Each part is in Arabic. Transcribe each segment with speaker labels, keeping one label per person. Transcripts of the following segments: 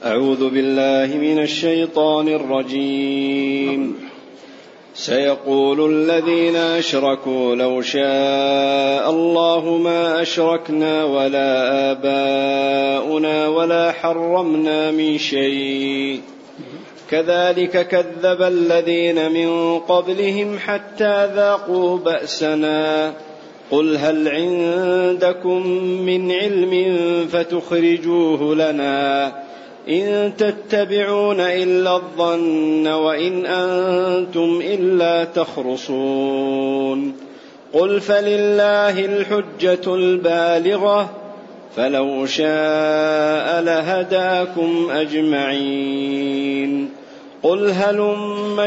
Speaker 1: أعوذ بالله من الشيطان الرجيم. سيقول الذين أشركوا لو شاء الله ما أشركنا ولا آباؤنا ولا حرمنا من شيء كذلك كذب الذين من قبلهم حتى ذاقوا بأسنا قل هل عندكم من علم فتخرجوه لنا إن تتبعون إلا الظن وإن أنتم إلا تخرصون قل فلله الحجة البالغة فلو شاء لهداكم أجمعين قل هلم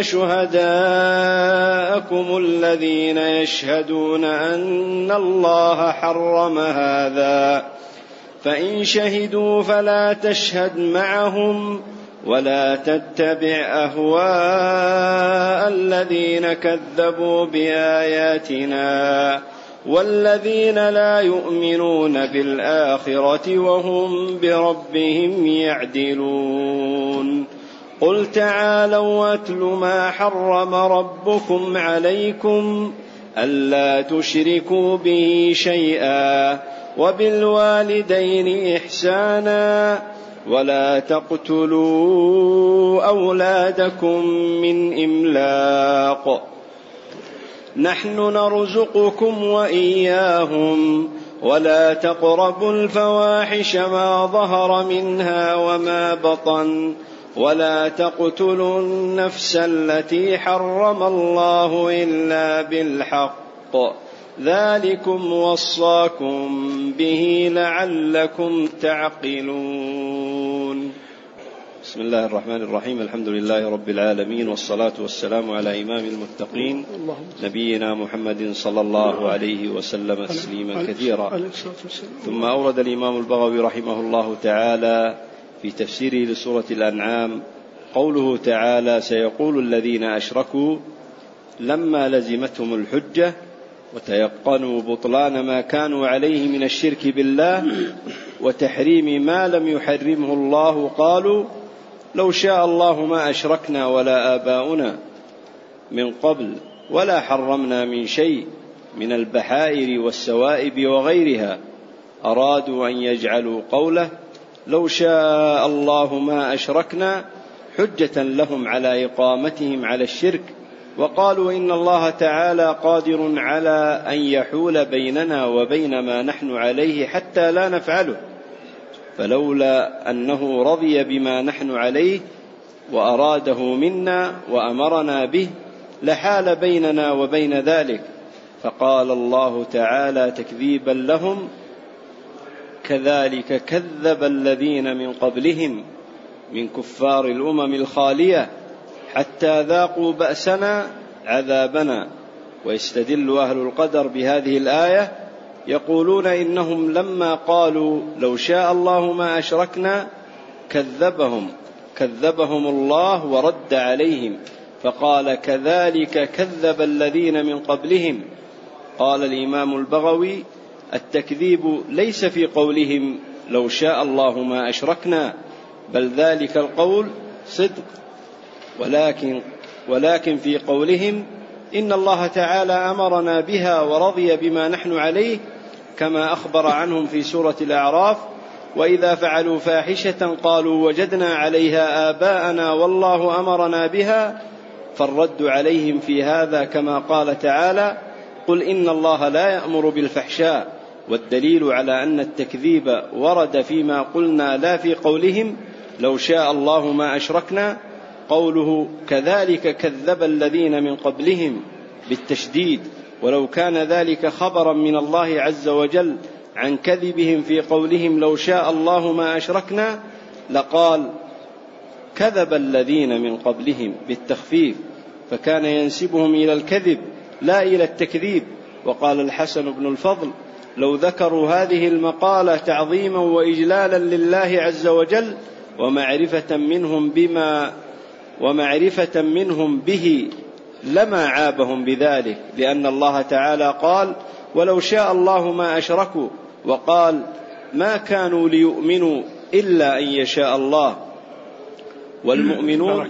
Speaker 1: شهداءكم الذين يشهدون أن الله حرم هذا فإن شهدوا فلا تشهد معهم ولا تتبع أهواء الذين كذبوا بآياتنا والذين لا يؤمنون بالآخرة وهم بربهم يعدلون قل تعالوا أتل ما حرم ربكم عليكم ألا تشركوا به شيئا وبالوالدين إحسانا ولا تقتلوا أولادكم من إملاق نحن نرزقكم وإياهم ولا تقربوا الفواحش ما ظهر منها وما بطن ولا تقتلوا النفس التي حرم الله إلا بالحق ذلكم وصاكم به لعلكم تعقلون. بسم الله الرحمن الرحيم. الحمد لله رب العالمين والصلاة والسلام على إمام المتقين نبينا محمد صلى الله عليه وسلم تسليما كثيرا. ثم أورد الإمام البغوي رحمه الله تعالى في تفسيره لسورة الأنعام قوله تعالى سيقول الذين أشركوا لما لزمتهم الحجة وتيقنوا بطلان ما كانوا عليه من الشرك بالله وتحريم ما لم يحرمه الله قالوا لو شاء الله ما أشركنا ولا آباؤنا من قبل ولا حرمنا من شيء من البحائر والسوائب وغيرها أرادوا أن يجعلوا قوله لو شاء الله ما أشركنا حجة لهم على إقامتهم على الشرك وقالوا إن الله تعالى قادر على أن يحول بيننا وبين ما نحن عليه حتى لا نفعله فلولا أنه رضي بما نحن عليه وأراده منا وأمرنا به لحال بيننا وبين ذلك فقال الله تعالى تكذيبا لهم كذلك كذب الذين من قبلهم من كفار الأمم الخالية حتى ذاقوا بأسنا عذابنا. ويستدل أهل القدر بهذه الآية يقولون إنهم لما قالوا لو شاء الله ما أشركنا كذبهم الله ورد عليهم فقال كذلك كذب الذين من قبلهم. قال الإمام البغوي التكذيب ليس في قولهم لو شاء الله ما أشركنا بل ذلك القول صدق ولكن في قولهم إن الله تعالى أمرنا بها ورضي بما نحن عليه كما أخبر عنهم في سورة الأعراف وإذا فعلوا فاحشة قالوا وجدنا عليها آباءنا والله أمرنا بها فالرد عليهم في هذا كما قال تعالى قل إن الله لا يأمر بالفحشاء. والدليل على أن التكذيب ورد فيما قلنا لا في قولهم لو شاء الله ما أشركنا قوله كذلك كذب الذين من قبلهم بالتشديد ولو كان ذلك خبرا من الله عز وجل عن كذبهم في قولهم لو شاء الله ما أشركنا لقال كذب الذين من قبلهم بالتخفيف فكان ينسبهم إلى الكذب لا إلى التكذيب. وقال الحسن بن الفضل لو ذكروا هذه المقالة تعظيما وإجلالا لله عز وجل ومعرفة منهم به لما عابهم بذلك لأن الله تعالى قال ولو شاء الله ما أشركوا وقال ما كانوا ليؤمنوا إلا أن يشاء الله والمؤمنون.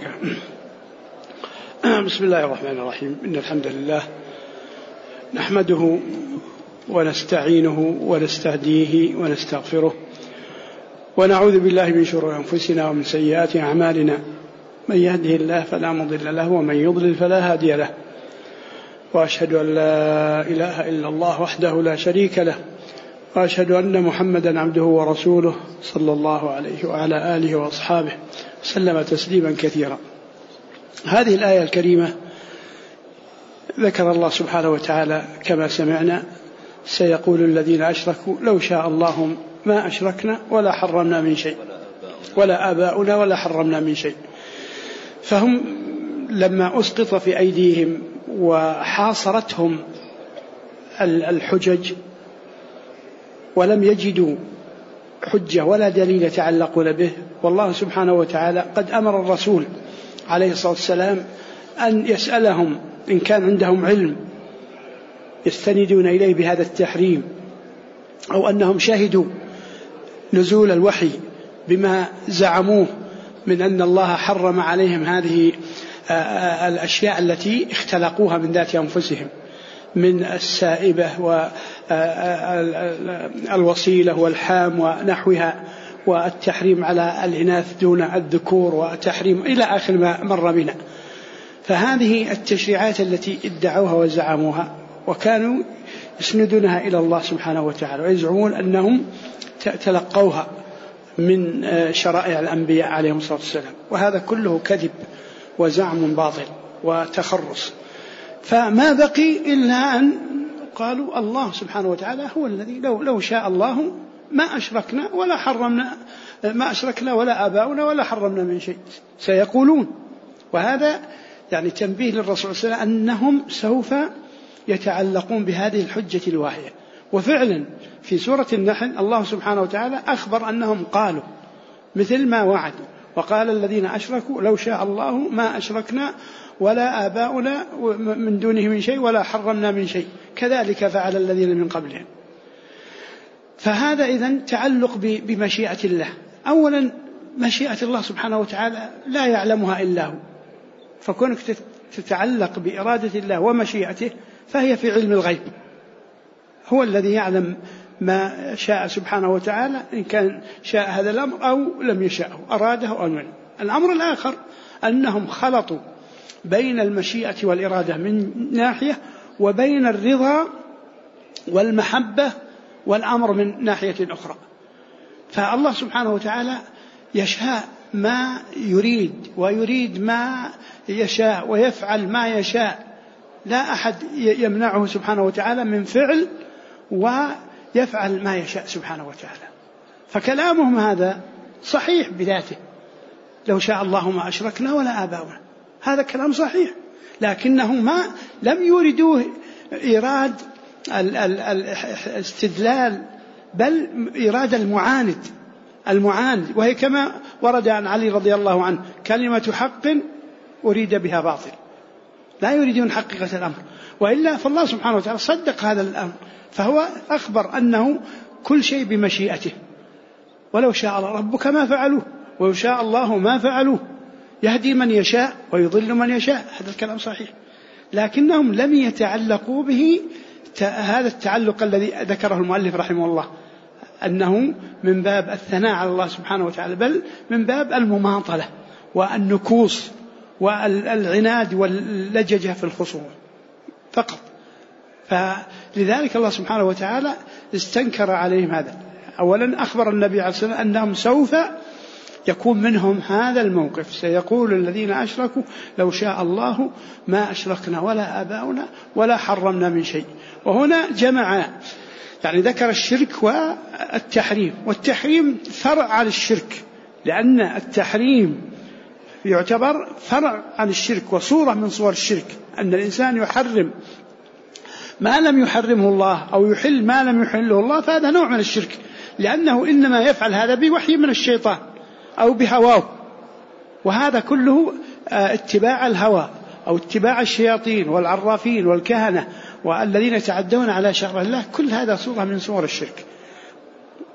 Speaker 2: بسم الله الرحمن الرحيم. إن الحمد لله نحمده ونستعينه ونستهديه ونستغفره ونعوذ بالله من شرور أنفسنا ومن سيئات أعمالنا. من يهده الله فلا مضل له ومن يضلل فلا هادي له، وأشهد أن لا إله إلا الله وحده لا شريك له، وأشهد أن محمدا عبده ورسوله صلى الله عليه وعلى آله وأصحابه وسلم تسليما كثيرا. هذه الآية الكريمة ذكر الله سبحانه وتعالى كما سمعنا: سيقول الذين أشركوا لو شاء الله ما أشركنا ولا حرمنا من شيء ولا آباؤنا ولا حرمنا من شيء. فهم لما أسقط في أيديهم وحاصرتهم الحجج ولم يجدوا حجة ولا دليل يتعلقون به، والله سبحانه وتعالى قد أمر الرسول عليه الصلاة والسلام أن يسألهم إن كان عندهم علم يستندون إليه بهذا التحريم، أو أنهم شهدوا نزول الوحي بما زعموه من أن الله حرم عليهم هذه الأشياء التي اختلقوها من ذات أنفسهم من السائبة والوصيلة والحام ونحوها، والتحريم على الإناث دون الذكور، وتحريم إلى آخر ما مر بنا. فهذه التشريعات التي ادعوها وزعموها وكانوا يسندونها إلى الله سبحانه وتعالى ويزعمون أنهم تلقوها من شرائع الأنبياء عليهم الصلاة والسلام، وهذا كله كذب وزعم باطل وتخرص. فما بقي إلا أن قالوا الله سبحانه وتعالى هو الذي لو شاء الله ما أشركنا ولا حرمنا، ما أشركنا ولا آباؤنا ولا حرمنا من شيء. سيقولون، وهذا يعني تنبيه للرسول صلى الله عليه وسلم أنهم سوف يتعلقون بهذه الحجة الواهية. وفعلا في سورة النحل الله سبحانه وتعالى أخبر أنهم قالوا مثل ما وعد: وقال الذين أشركوا لو شاء الله ما أشركنا ولا آباؤنا من دونه من شيء ولا حرمنا من شيء كذلك فعل الذين من قبلهم. فهذا إذن تعلق بمشيئة الله. أولا مشيئة الله سبحانه وتعالى لا يعلمها إلا هو، فكونك تتعلق بإرادة الله ومشيئته فهي في علم الغيب، هو الذي يعلم ما شاء سبحانه وتعالى، إن كان شاء هذا الأمر أو لم يشاءه، أراده أو لم. الأمر الآخر أنهم خلطوا بين المشيئة والإرادة من ناحية، وبين الرضا والمحبة والأمر من ناحية أخرى. فالله سبحانه وتعالى يشاء ما يريد ويريد ما يشاء ويفعل ما يشاء، لا أحد يمنعه سبحانه وتعالى من فعل ويفعل ما يشاء سبحانه وتعالى. فكلامهم هذا صحيح بذاته: لو شاء الله ما أشركنا ولا آباؤنا، هذا كلام صحيح، لكنهم لم يريدوه إيراد الاستدلال، بل إيراد المعاند، وهي كما ورد عن علي رضي الله عنه: كلمة حق أريد بها باطل. لا يريدون حقيقة الأمر، وإلا فالله سبحانه وتعالى صدق هذا الأمر، فهو أخبر أنه كل شيء بمشيئته. ولو شاء الله ربك ما فعلوه، ولو شاء الله ما فعلوه، يهدي من يشاء ويضل من يشاء، هذا الكلام صحيح. لكنهم لم يتعلقوا به هذا التعلق الذي ذكره المؤلف رحمه الله، أنه من باب الثناء على الله سبحانه وتعالى، بل من باب المماطلة والنكوص والعناد واللججة في الخصوم فقط. فلذلك الله سبحانه وتعالى استنكر عليهم هذا. أولا أخبر النبي عليه الصلاة والسلام أنهم سوف يكون منهم هذا الموقف: سيقول الذين أشركوا لو شاء الله ما أشركنا ولا آباؤنا ولا حرمنا من شيء. وهنا جمع، يعني ذكر الشرك والتحريم، والتحريم فرع عن الشرك، لأن التحريم يعتبر فرع عن الشرك وصورة من صور الشرك، أن الإنسان يحرم ما لم يحرمه الله أو يحل ما لم يحله الله، فهذا نوع من الشرك، لأنه إنما يفعل هذا بوحي من الشيطان أو بهواه، وهذا كله اتباع الهوى أو اتباع الشياطين والعرافين والكهنة والذين يتعدون على شرع الله، كل هذا صورة من صور الشرك.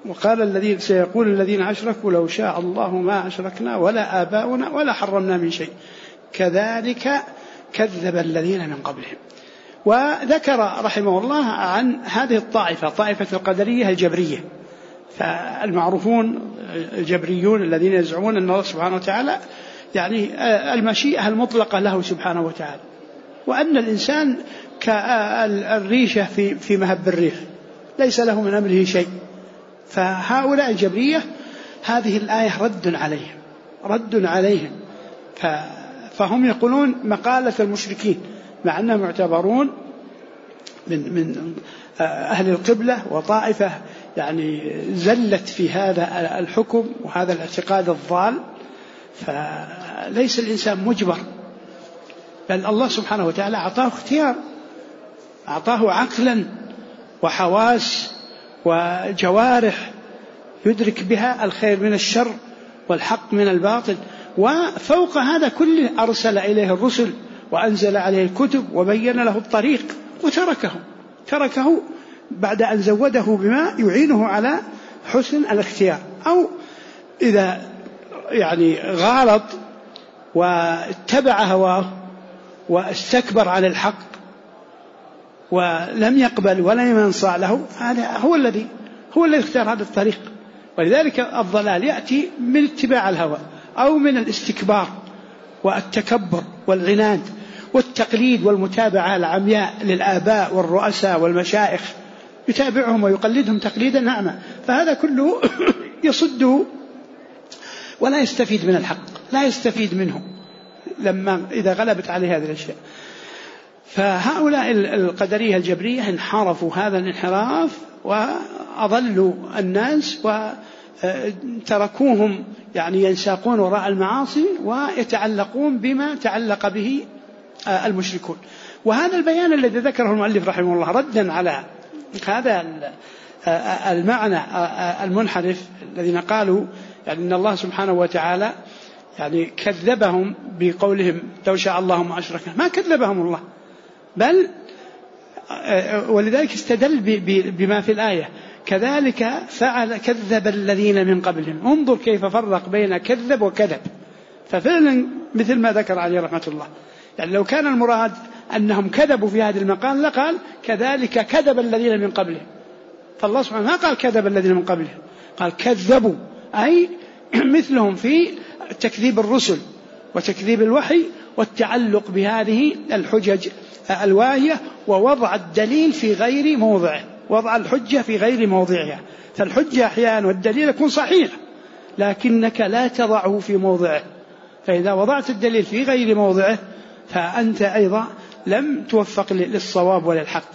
Speaker 2: وقال الذين سيقول الذين أشركوا لو شاء الله ما أشركنا ولا آباؤنا ولا حرمنا من شيء كذلك كذب الذين من قبلهم. وذكر رحمه الله عن هذه الطائفة، طائفة القدرية الجبرية. فالمعروفون الجبريون الذين يزعمون أن الله سبحانه وتعالى يعني المشيئة المطلقة له سبحانه وتعالى، وأن الإنسان كالريشة في مهب الريح ليس له من أمره شيء. فهؤلاء الجبرية هذه الآية رد عليهم فهم يقولون مقالة المشركين، مع أنهم يعتبرون من أهل القبلة وطائفة يعني زلت في هذا الحكم وهذا الاعتقاد الضال. فليس الإنسان مجبر، بل الله سبحانه وتعالى أعطاه اختيار، أعطاه عقلا وحواس وجوارح يدرك بها الخير من الشر والحق من الباطل. وفوق هذا كله أرسل إليه الرسل وأنزل عليه الكتب وبين له الطريق، وتركه بعد أن زوده بما يعينه على حسن الاختيار. أو إذا يعني غالط واتبع هواه واستكبر عن الحق ولم يقبل ولم ينصاع له، هذا هو الذي اختار هذا الطريق. ولذلك الضلال يأتي من اتباع الهوى أو من الاستكبار والتكبر والعناد والتقليد والمتابعة العمياء للآباء والرؤساء والمشايخ، يتابعهم ويقلدهم تقليدا أعمى. فهذا كله يصده ولا يستفيد من الحق، لا يستفيد منه لما إذا غلبت عليه هذه الأشياء. فهؤلاء القدرية الجبرية انحرفوا هذا الانحراف وأضلوا الناس وتركوهم يعني ينساقون وراء المعاصي ويتعلقون بما تعلق به المشركون. وهذا البيان الذي ذكره المؤلف رحمه الله ردا على هذا المعنى المنحرف الذين قالوا يعني أن الله سبحانه وتعالى يعني كذبهم بقولهم لو شاء الله ما أشركنا. ما كذبهم الله، بل ولذلك استدل بما في الآية كذلك فعل كذب الذين من قبلهم. انظر كيف فرق بين كذب وكذب. ففعلا مثل ما ذكر عليه رحمة الله، يعني لو كان المراد أنهم كذبوا في هذا المقام لقال كذلك كذب الذين من قبلهم. فالله سبحانه ما قال كذب الذين من قبلهم، قال كذبوا، أي مثلهم في تكذيب الرسل وتكذيب الوحي والتعلق بهذه الحجج الواهية ووضع الدليل في غير موضعه، وضع الحجة في غير موضعها. فالحجة أحيانا والدليل يكون صحيح لكنك لا تضعه في موضعه، فإذا وضعت الدليل في غير موضعه فأنت أيضا لم توفق للصواب وللحق.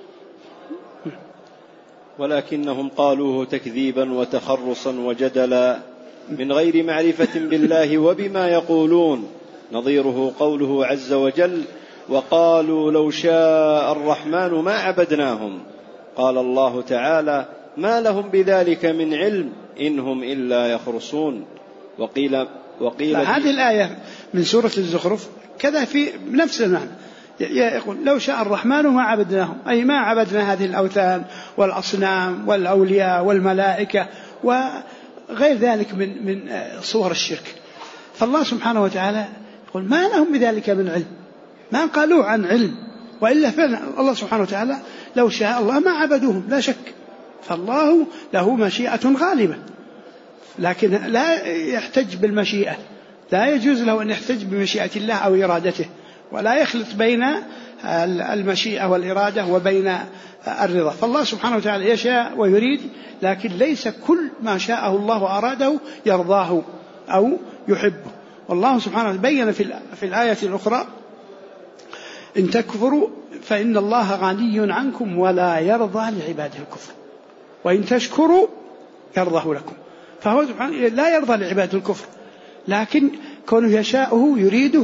Speaker 1: ولكنهم قالوه تكذيبا وتخرصا وجدلا من غير معرفة بالله وبما يقولون، نظيره قوله عز وجل وقالوا لو شاء الرحمن ما عبدناهم. قال الله تعالى ما لهم بذلك من علم إنهم إلا يخرصون. وقيل
Speaker 2: هذه الآية من سورة الزخرف كذا في نفس المعنى، يقول لو شاء الرحمن ما عبدناهم، أي ما عبدنا هذه الأوثان والأصنام والأولياء والملائكة وغير ذلك من صور الشرك. فالله سبحانه وتعالى يقول ما لهم بذلك من علم، ما قالوا عن علم، وإلا فعلا الله سبحانه وتعالى لو شاء الله ما عبدوهم لا شك. فالله له مشيئة غالبة، لكن لا يحتج بالمشيئة، لا يجوز له أن يحتج بمشيئة الله أو إرادته، ولا يخلط بين المشيئة والإرادة وبين الرضا. فالله سبحانه وتعالى يشاء ويريد، لكن ليس كل ما شاءه الله وأراده يرضاه أو يحبه. والله سبحانه وتعالى بين في الآية الأخرى إن تكفروا فإن الله غني عنكم ولا يرضى لعباده الكفر وإن تشكروا يرضه لكم. فهو سبحانه لا يرضى لعباده الكفر، لكن كونه يشاءه يريده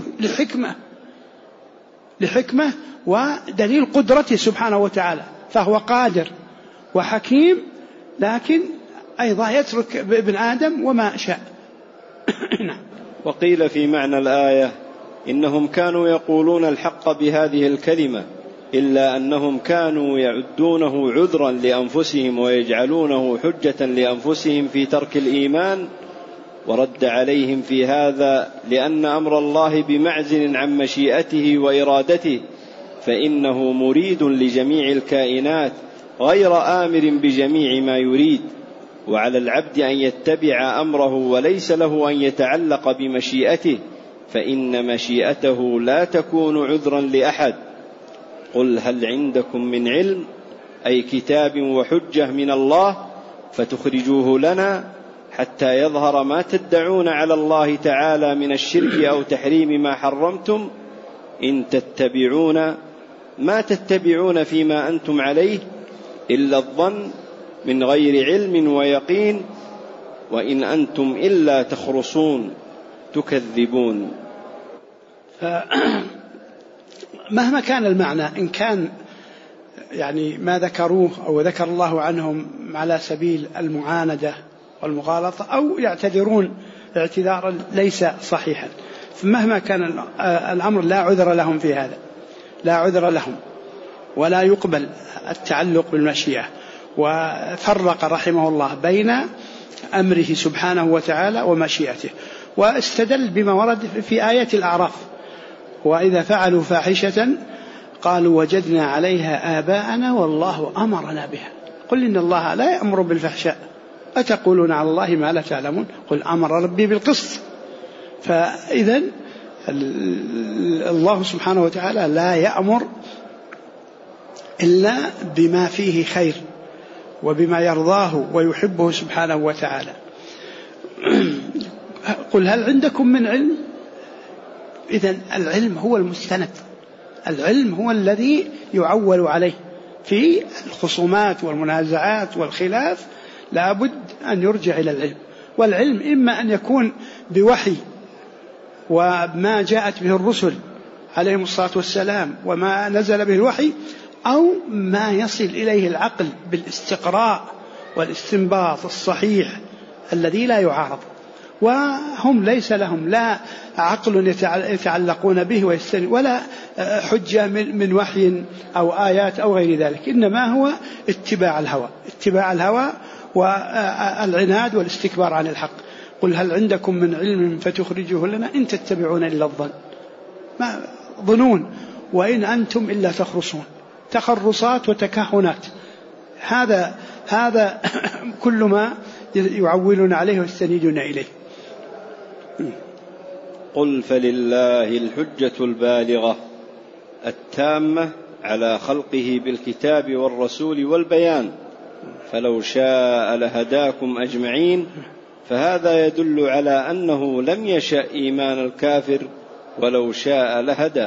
Speaker 2: لحكمة ودليل قدرته سبحانه وتعالى. فهو قادر وحكيم، لكن أيضا يترك ابن آدم وما شاء.
Speaker 1: وقيل في معنى الآية إنهم كانوا يقولون الحق بهذه الكلمة إلا أنهم كانوا يعدونه عذرا لأنفسهم ويجعلونه حجة لأنفسهم في ترك الإيمان، ورد عليهم في هذا لأن أمر الله بمعزل عن مشيئته وإرادته، فإنه مريد لجميع الكائنات غير آمر بجميع ما يريد، وعلى العبد أن يتبع أمره وليس له أن يتعلق بمشيئته، فإن مشيئته لا تكون عذرا لأحد. قل هل عندكم من علم، أي كتاب وحجة من الله، فتخرجوه لنا حتى يظهر ما تدعون على الله تعالى من الشرك أو تحريم ما حرمتم، إن تتبعون ما تتبعون فيما أنتم عليه إلا الظن من غير علم ويقين، وإن أنتم إلا تخرصون تكذبون.
Speaker 2: مهما كان المعنى، إن كان يعني ما ذكروه أو ذكر الله عنهم على سبيل المعاندة والمغالطة أو يعتذرون اعتذارا ليس صحيحا، فمهما كان الأمر لا عذر لهم في هذا، لا عذر لهم ولا يقبل التعلق بالمشيئة. وفرق رحمه الله بين أمره سبحانه وتعالى ومشيئته، واستدل بما ورد في آية الأعراف: وإذا فعلوا فاحشة قالوا وجدنا عليها آباءنا والله أمرنا بها. قل إن الله لا يأمر بالفحشاء أتقولون على الله ما لا تعلمون قل أمر ربي بالقسط. فإذا الله سبحانه وتعالى لا يأمر إلا بما فيه خير وبما يرضاه ويحبه سبحانه وتعالى. قل هل عندكم من علم؟ إذن العلم هو المستند، العلم هو الذي يعول عليه في الخصومات والمنازعات والخلاف، لا بد أن يرجع إلى العلم. والعلم إما أن يكون بوحي وما جاءت به الرسل عليهم الصلاة والسلام وما نزل به الوحي، أو ما يصل إليه العقل بالاستقراء والاستنباط الصحيح الذي لا يعارض. وهم ليس لهم لا عقل يتعلقون به ولا حجة من وحي أو آيات أو غير ذلك، إنما هو اتباع الهوى والعناد والاستكبار عن الحق. قل هل عندكم من علم فتخرجوه لنا إن تتبعون إلا الظن، ما ظنون، وإن أنتم إلا تخرصون، تخرصات وتكهنات. هذا كل ما يعولون عليه ويستندون إليه.
Speaker 1: قل فلله الحجة البالغة التامة على خلقه بالكتاب والرسول والبيان، فلو شاء لهداكم أجمعين. فهذا يدل على أنه لم يشأ إيمان الكافر ولو شاء لهداه.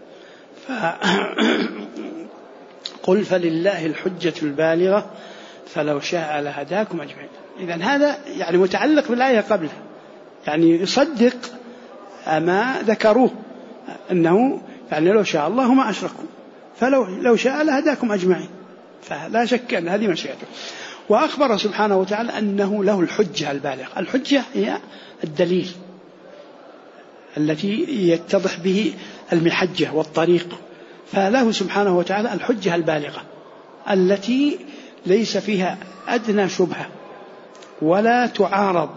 Speaker 2: قل فلله الحجة البالغة فلو شاء لهداكم أجمعين. إذن هذا يعني متعلق بالآية قبله، يعني يصدق ما ذكروه أنه يعني لو شاء الله ما أشركوا، فلو شاء لهداكم أجمعين، فلا شك أن هذه مشيئته. وأخبر سبحانه وتعالى أنه له الحجة البالغة. الحجة هي الدليل التي يتضح به المحجة والطريق، فله سبحانه وتعالى الحجة البالغة التي ليس فيها أدنى شبهة ولا تعارض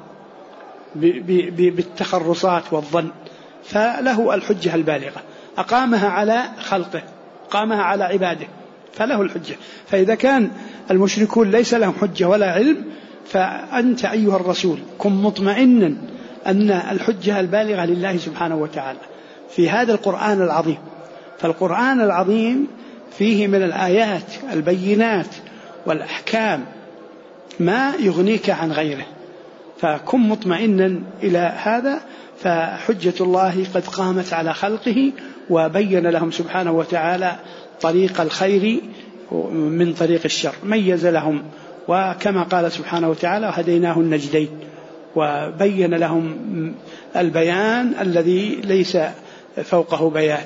Speaker 2: بالتخرصات والظن، فله الحجة البالغة، أقامها على خلقه، أقامها على عباده، فله الحجة. فإذا كان المشركون ليس لهم حجة ولا علم، فأنت أيها الرسول كن مطمئنا أن الحجة البالغة لله سبحانه وتعالى في هذا القرآن العظيم. فالقرآن العظيم فيه من الآيات البينات والأحكام ما يغنيك عن غيره، فكن مطمئنا إلى هذا. فحجة الله قد قامت على خلقه وبين لهم سبحانه وتعالى طريق الخير من طريق الشر، ميز لهم، وكما قال سبحانه وتعالى هديناه النجدين، وبين لهم البيان الذي ليس فوقه بيان.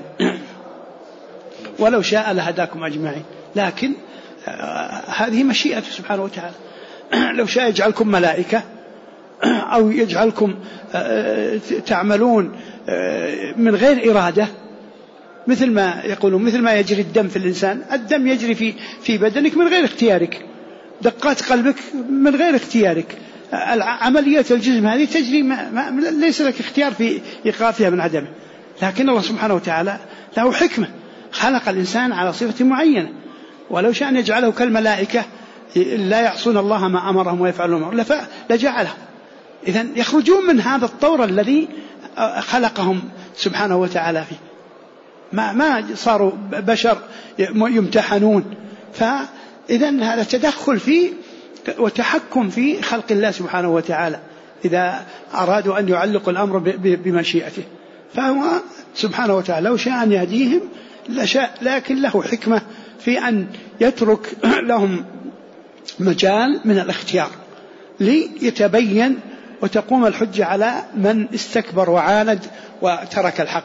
Speaker 2: ولو شاء لهداكم أجمعين، لكن هذه مشيئته سبحانه وتعالى. لو شاء يجعلكم ملائكة أو يجعلكم تعملون من غير إرادة، مثل ما يقولون مثل ما يجري الدم في الإنسان، الدم يجري في بدنك من غير اختيارك، دقات قلبك من غير اختيارك، عمليات الجسم هذه تجري ليس لك اختيار في إيقافها من عدمه. لكن الله سبحانه وتعالى له حكمة، خلق الإنسان على صفة معينة، ولو شاء أن يجعله كالملائكة لا يعصون الله ما أمرهم ويفعلون ما أمرهم لجعلهم. إذن يخرجون من هذا الطور الذي خلقهم سبحانه وتعالى فيه، ما صاروا بشر يمتحنون. فإذن هذا تدخل في وتحكم في خلق الله سبحانه وتعالى إذا أرادوا أن يعلقوا الأمر بمشيئته. فهو سبحانه وتعالى لو شاء أن يهديهم لشاء، لكن له حكمة في أن يترك لهم مجال من الاختيار ليتبين وتقوم الحجة على من استكبر وعاند وترك الحق.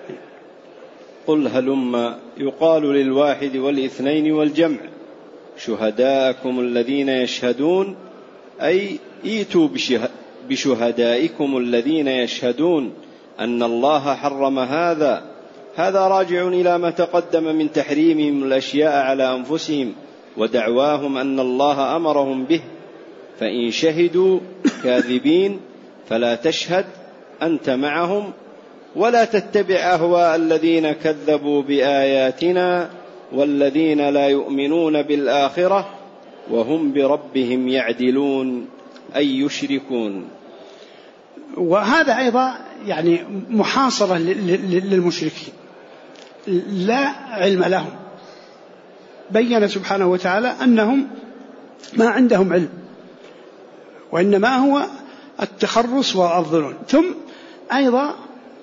Speaker 1: قل هلم يقال للواحد والاثنين والجمع شهداءكم الذين يشهدون، أي ايتوا بشهدائكم الذين يشهدون أن الله حرم هذا. هذا راجع إلى ما تقدم من تحريمهم الأشياء على أنفسهم ودعواهم أن الله أمرهم به. فإن شهدوا كاذبين فلا تشهد أنت معهم ولا تتبع أهواء الذين كذبوا بآياتنا والذين لا يؤمنون بالآخرة وهم بربهم يعدلون أي يشركون.
Speaker 2: وهذا أيضا يعني محاصرة للمشركين لا علم لهم. بين سبحانه وتعالى أنهم ما عندهم علم، وإنما هو التخرص والظنون. ثم أيضا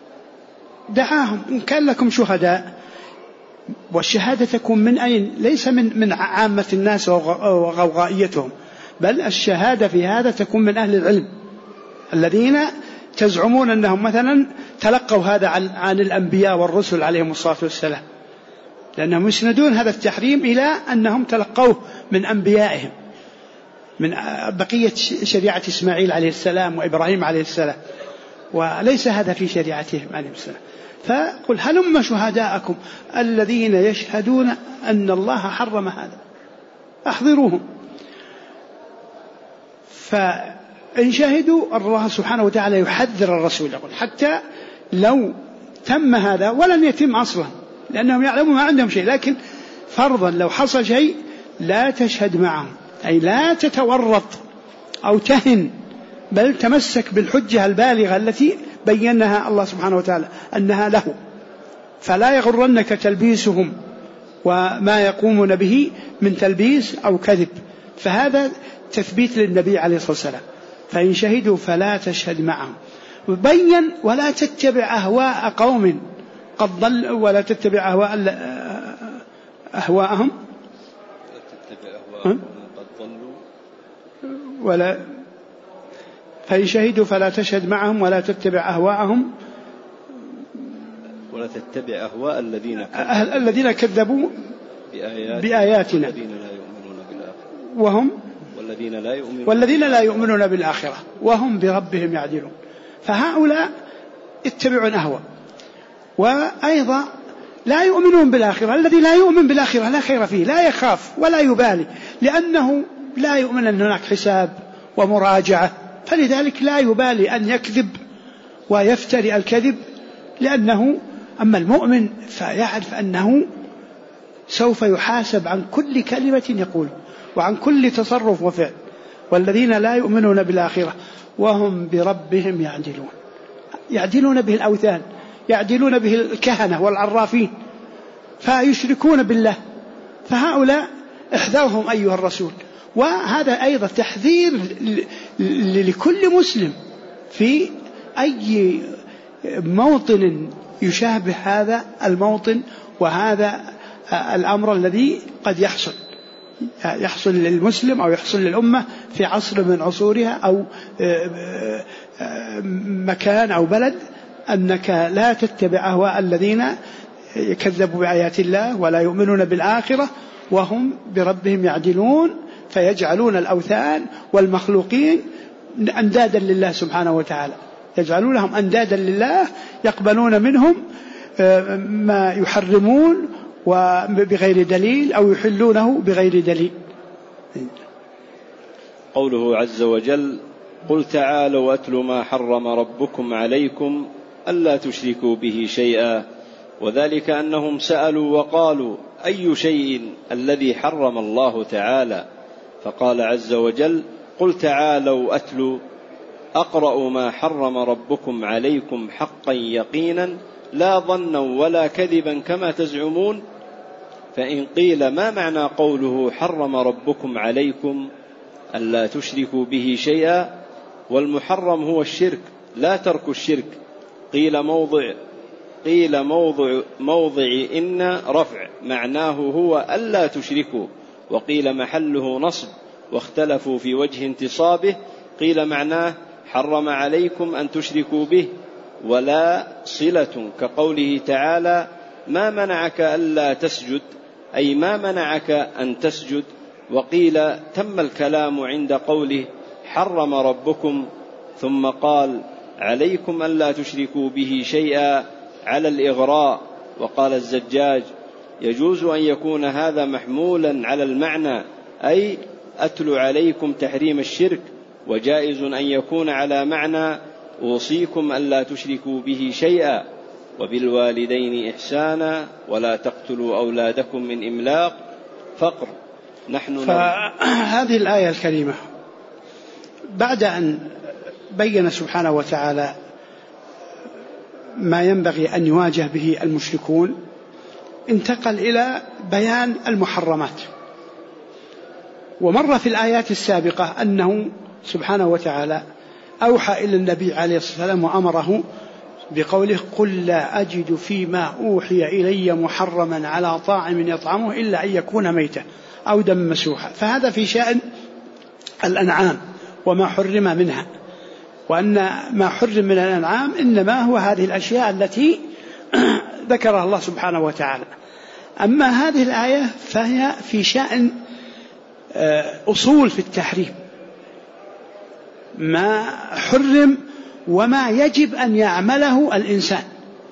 Speaker 2: دعاهم إن كان لكم شهداء، والشهادة تكون من أين؟ ليس من عامة الناس وغوغائيتهم، بل الشهادة في هذا تكون من أهل العلم الذين تزعمون أنهم مثلا تلقوا هذا عن الأنبياء والرسل عليهم الصلاة والسلام، لأنهم يسندون هذا التحريم إلى أنهم تلقوه من أنبيائهم، من بقية شريعة إسماعيل عليه السلام وإبراهيم عليه السلام، وليس هذا في شريعتهم عليه السلام. فقل هلم شهداءكم الذين يشهدون أن الله حرم هذا، أحضروهم. فإن شهدوا الله سبحانه وتعالى يحذر الرسول، يقول حتى لو تم هذا ولن يتم أصلا لأنهم يعلمون ما عندهم شيء، لكن فرضا لو حصل شيء لا تشهد معهم، أي لا تتورط أو تهن، بل تمسك بالحجة البالغة التي بينها الله سبحانه وتعالى أنها له. فلا يغرنك تلبيسهم وما يقومون به من تلبيس أو كذب، فهذا تثبيت للنبي عليه الصلاة والسلام. فإن شهدوا فلا تشهد معهم. وبين ولا تتبع أهواء قوم قد ضل، ولا تتبع أهواءهم ولا. فإن شهدوا فلا تشهد معهم ولا تتبع أهواءهم
Speaker 1: ولا تتبع أهواء
Speaker 2: الذين كذبوا بآياتنا
Speaker 1: الذين لا يؤمنون بالآخرة
Speaker 2: وهم
Speaker 1: والذين لا يؤمنون
Speaker 2: بالآخرة وهم بربهم يعدلون. فهؤلاء يتبعون أهواء، وأيضا لا يؤمنون بالآخرة. الذي لا يؤمن بالآخرة لا خير فيه، لا يخاف ولا يبالي، لأنه لا يؤمن أن هناك حساب ومراجعة، فلذلك لا يبالي أن يكذب ويفتري الكذب، لأنه أما المؤمن فيعرف أنه سوف يحاسب عن كل كلمة يقول وعن كل تصرف وفعل. والذين لا يؤمنون بالآخرة وهم بربهم يعدلون به الأوثان، يعدلون به الكهنة والعرافين، فيشركون بالله. فهؤلاء احذرهم أيها الرسول. وهذا أيضا تحذير لكل مسلم في أي موطن يشابه هذا الموطن وهذا الأمر الذي قد يحصل للمسلم أو يحصل للأمة في عصر من عصورها أو مكان أو بلد، أنك لا تتبع أهواء الذين يكذبوا بآيات الله ولا يؤمنون بالآخرة وهم بربهم يعدلون، فيجعلون الأوثان والمخلوقين أندادا لله سبحانه وتعالى، يجعلونهم أندادا لله، يقبلون منهم ما يحرمون وبغير دليل أو يحلونه بغير دليل.
Speaker 1: قوله عز وجل: قل تعالوا أتل ما حرم ربكم عليكم ألا تشركوا به شيئا، وذلك أنهم سألوا وقالوا: أي شيء الذي حرم الله تعالى؟ فقال عز وجل: قل تعالوا أتل أقرأ ما حرم ربكم عليكم حقا يقينا لا ظنا ولا كذبا كما تزعمون. فإن قيل: ما معنى قوله حرم ربكم عليكم ألا تشركوا به شيئا؟ والمحرم هو الشرك لا ترك الشرك. قيل موضع إن رفع معناه هو ألا تشركوا، وقيل محله نصب، واختلفوا في وجه انتصابه. قيل معناه حرم عليكم أن تشركوا به، ولا صلة كقوله تعالى: ما منعك ألا تسجد، أي ما منعك أن تسجد. وقيل تم الكلام عند قوله حرم ربكم ثم قال عليكم ألا تشركوا به شيئا على الإغراء. وقال الزجاج: يجوز أن يكون هذا محمولا على المعنى، أي أتل عليكم تحريم الشرك، وجائز أن يكون على معنى أوصيكم ألا تشركوا به شيئا، وبالوالدين إحسانا، ولا تقتلوا أولادكم من إملاق فقر.
Speaker 2: فهذه الآية الكريمة بعد أن بين سبحانه وتعالى ما ينبغي أن يواجه به المشركون، انتقل إلى بيان المحرمات. ومر في الآيات السابقة أنه سبحانه وتعالى أوحى إلى النبي عليه الصلاة والسلام وأمره بقوله: قل لا أجد فيما أوحي إلي محرما على طاعم يطعمه إلا أن يكون ميتا أو دم مسوحا. فهذا في شأن الأنعام وما حرم منها، وأن ما حرم من الأنعام إنما هو هذه الأشياء التي ذكرها الله سبحانه وتعالى. أما هذه الآية فهي في شأن أصول في التحريم، ما حرم وما يجب أن يعمله الإنسان.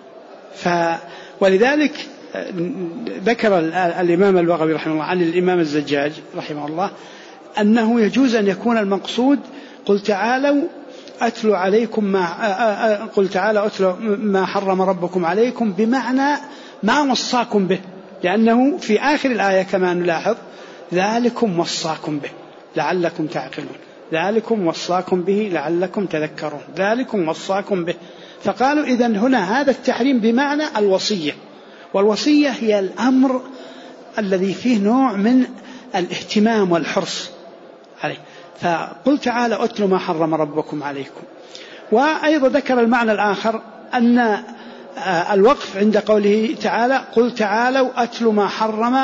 Speaker 2: ولذلك ذكر الإمام البغوي رحمه الله عن الإمام الزجاج رحمه الله أنه يجوز أن يكون المقصود قل تعالوا أتل ما حرم ربكم عليكم، بمعنى ما وصاكم به، لأنه في آخر الآية كما نلاحظ: ذلكم وصاكم به لعلكم تعقلون، ذلكم وصاكم به لعلكم تذكرون، ذلكم وصاكم به. فقالوا إذن هنا هذا التحريم بمعنى الوصية، والوصية هي الأمر الذي فيه نوع من الاهتمام والحرص عليه. فقل تعالى أتل ما حرم ربكم عليكم. وأيضا ذكر المعنى الآخر أن الوقف عند قوله تعالى قل تعالوا أتل ما حرم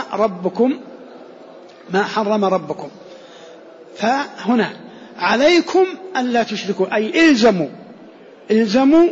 Speaker 2: ربكم. فهنا عليكم ألا تشركوا، أي إلزموا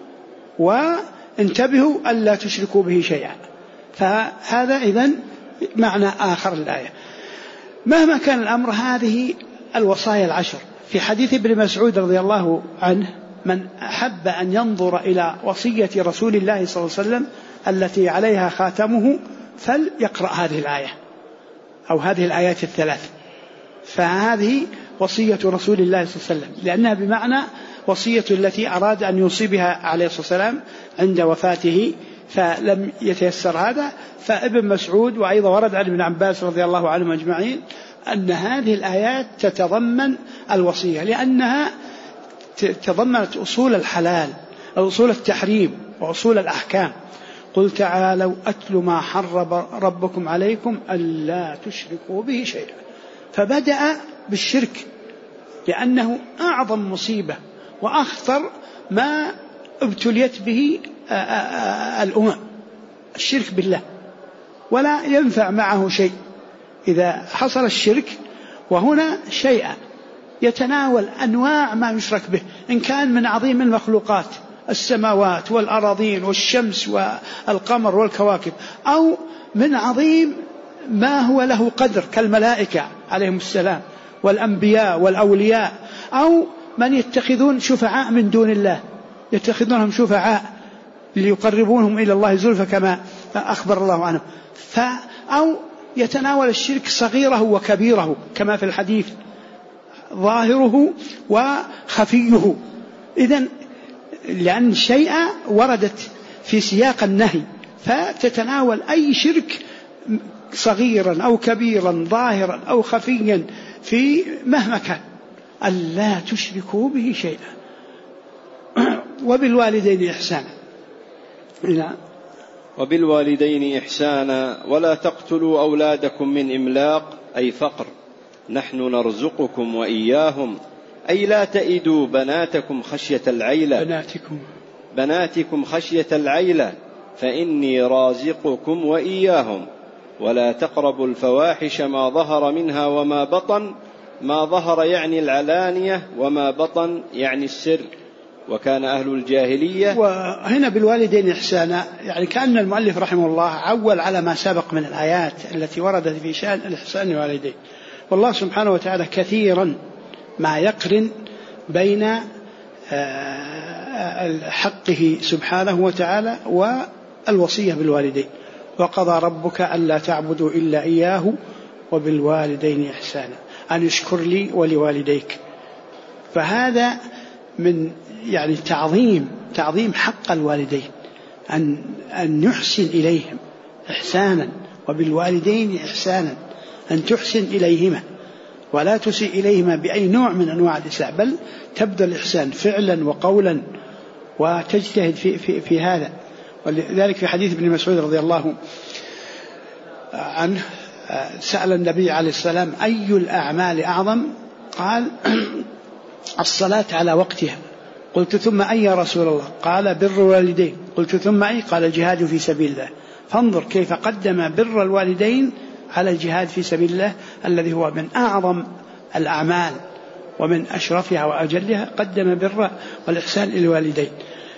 Speaker 2: وانتبهوا ألا تشركوا به شيئا. فهذا إذن معنى آخر الآية. مهما كان الأمر، هذه الوصايا العشر. في حديث ابن مسعود رضي الله عنه: من أحب أن ينظر إلى وصية رسول الله صلى الله عليه وسلم التي عليها خاتمه فليقرأ هذه الآية أو هذه الآيات الثلاث. فهذه وصية رسول الله صلى الله عليه وسلم، لأنها بمعنى وصية التي أراد أن يوصي بها عليه الصلاة والسلام عند وفاته، فلم يتيسر هذا. فابن مسعود وأيضا ورد عن ابن عباس رضي الله عنهم أجمعين أن هذه الآيات تتضمن الوصية، لأنها تضمنت أصول الحلال، أصول التحريم، وأصول الأحكام. قل تعالوا أتل ما حرم ربكم عليكم ألا تشركوا به شيئا. فبدأ بالشرك لأنه أعظم مصيبة وأخطر ما ابتليت به الأمم، الشرك بالله، ولا ينفع معه شيء إذا حصل الشرك. وهنا شيء يتناول أنواع ما يشرك به، إن كان من عظيم المخلوقات السماوات والأراضين والشمس والقمر والكواكب، أو من عظيم ما هو له قدر كالملائكة عليهم السلام والأنبياء والأولياء، أو من يتخذون شفعاء من دون الله، يتخذونهم شفعاء ليقربونهم إلى الله زلفى كما أخبر الله عنه. أو يتناول الشرك صغيره وكبيره كما في الحديث، ظاهره وخفيه. إذن لأن شيء وردت في سياق النهي، فتتناول أي شرك صغيرا أو كبيرا، ظاهرا أو خفيا، في مهما كان، ألا تشركوا به شيئا وبالوالدين إحسانا.
Speaker 1: وبالوالدين إحسانا ولا تقتلوا أولادكم من إملاق أي فقر، نحن نرزقكم وإياهم، أي لا تئدوا بناتكم خشية العيلة، بناتكم خشية العيلة، فإني رازقكم وإياهم. ولا تقربوا الفواحش ما ظهر منها وما بطن، ما ظهر يعني العلانية، وما بطن يعني السر، وكان أهل الجاهلية.
Speaker 2: وهنا بالوالدين إحسانا، يعني كأن المؤلف رحمه الله عول على ما سبق من الآيات التي وردت في شأن الإحسان للوالدين. والله سبحانه وتعالى كثيرا ما يقرن بين حقه سبحانه وتعالى والوصية بالوالدين. وقضى ربك ألا تعبدوا إلا إياه وبالوالدين إحسانا أن يشكر لي ولوالديك. فهذا من يعني تعظيم حق الوالدين، أن يحسن إليهم إحسانا، وبالوالدين إحسانا أن تحسن إليهما ولا تسيء إليهما بأي نوع من أنواع الإساءة، بل تبذل الإحسان فعلا وقولا وتجتهد في هذا. ولذلك في حديث ابن مسعود رضي الله عنه سأل النبي عليه السلام أي الأعمال أعظم؟ قال الصلاة على وقتها. قلت ثم أي يا رسول الله؟ قال بر الوالدين. قلت ثم أي؟ قال الجهاد في سبيل الله. فانظر كيف قدم بر الوالدين على الجهاد في سبيل الله الذي هو من أعظم الأعمال ومن أشرفها وأجلها، قدم بر والإحسان للوالدين.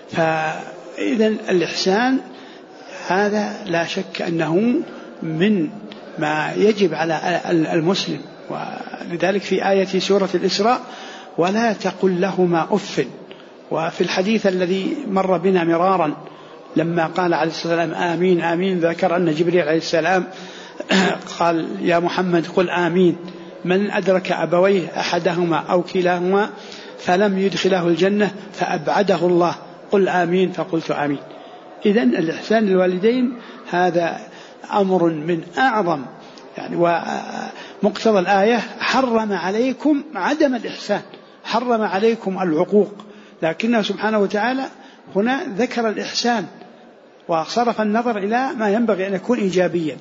Speaker 2: فإذا الإحسان هذا لا شك أنه من ما يجب على المسلم. ولذلك في آية سورة الإسراء ولا تقل لهما أف. وفي الحديث الذي مر بنا مرارا لما قال عليه السلام آمين آمين، ذكر أن جبريل عليه السلام قال يا محمد قل آمين من أدرك أبويه أحدهما أو كلاهما فلم يدخله الجنة فأبعده الله، قل آمين، فقلت آمين. إذن الإحسان للوالدين هذا أمر من أعظم، يعني ومقتضى الآية حرم عليكم عدم الإحسان، حرم عليكم العقوق، لكنه سبحانه وتعالى هنا ذكر الإحسان وصرف النظر إلى ما ينبغي أن يكون إيجابيا.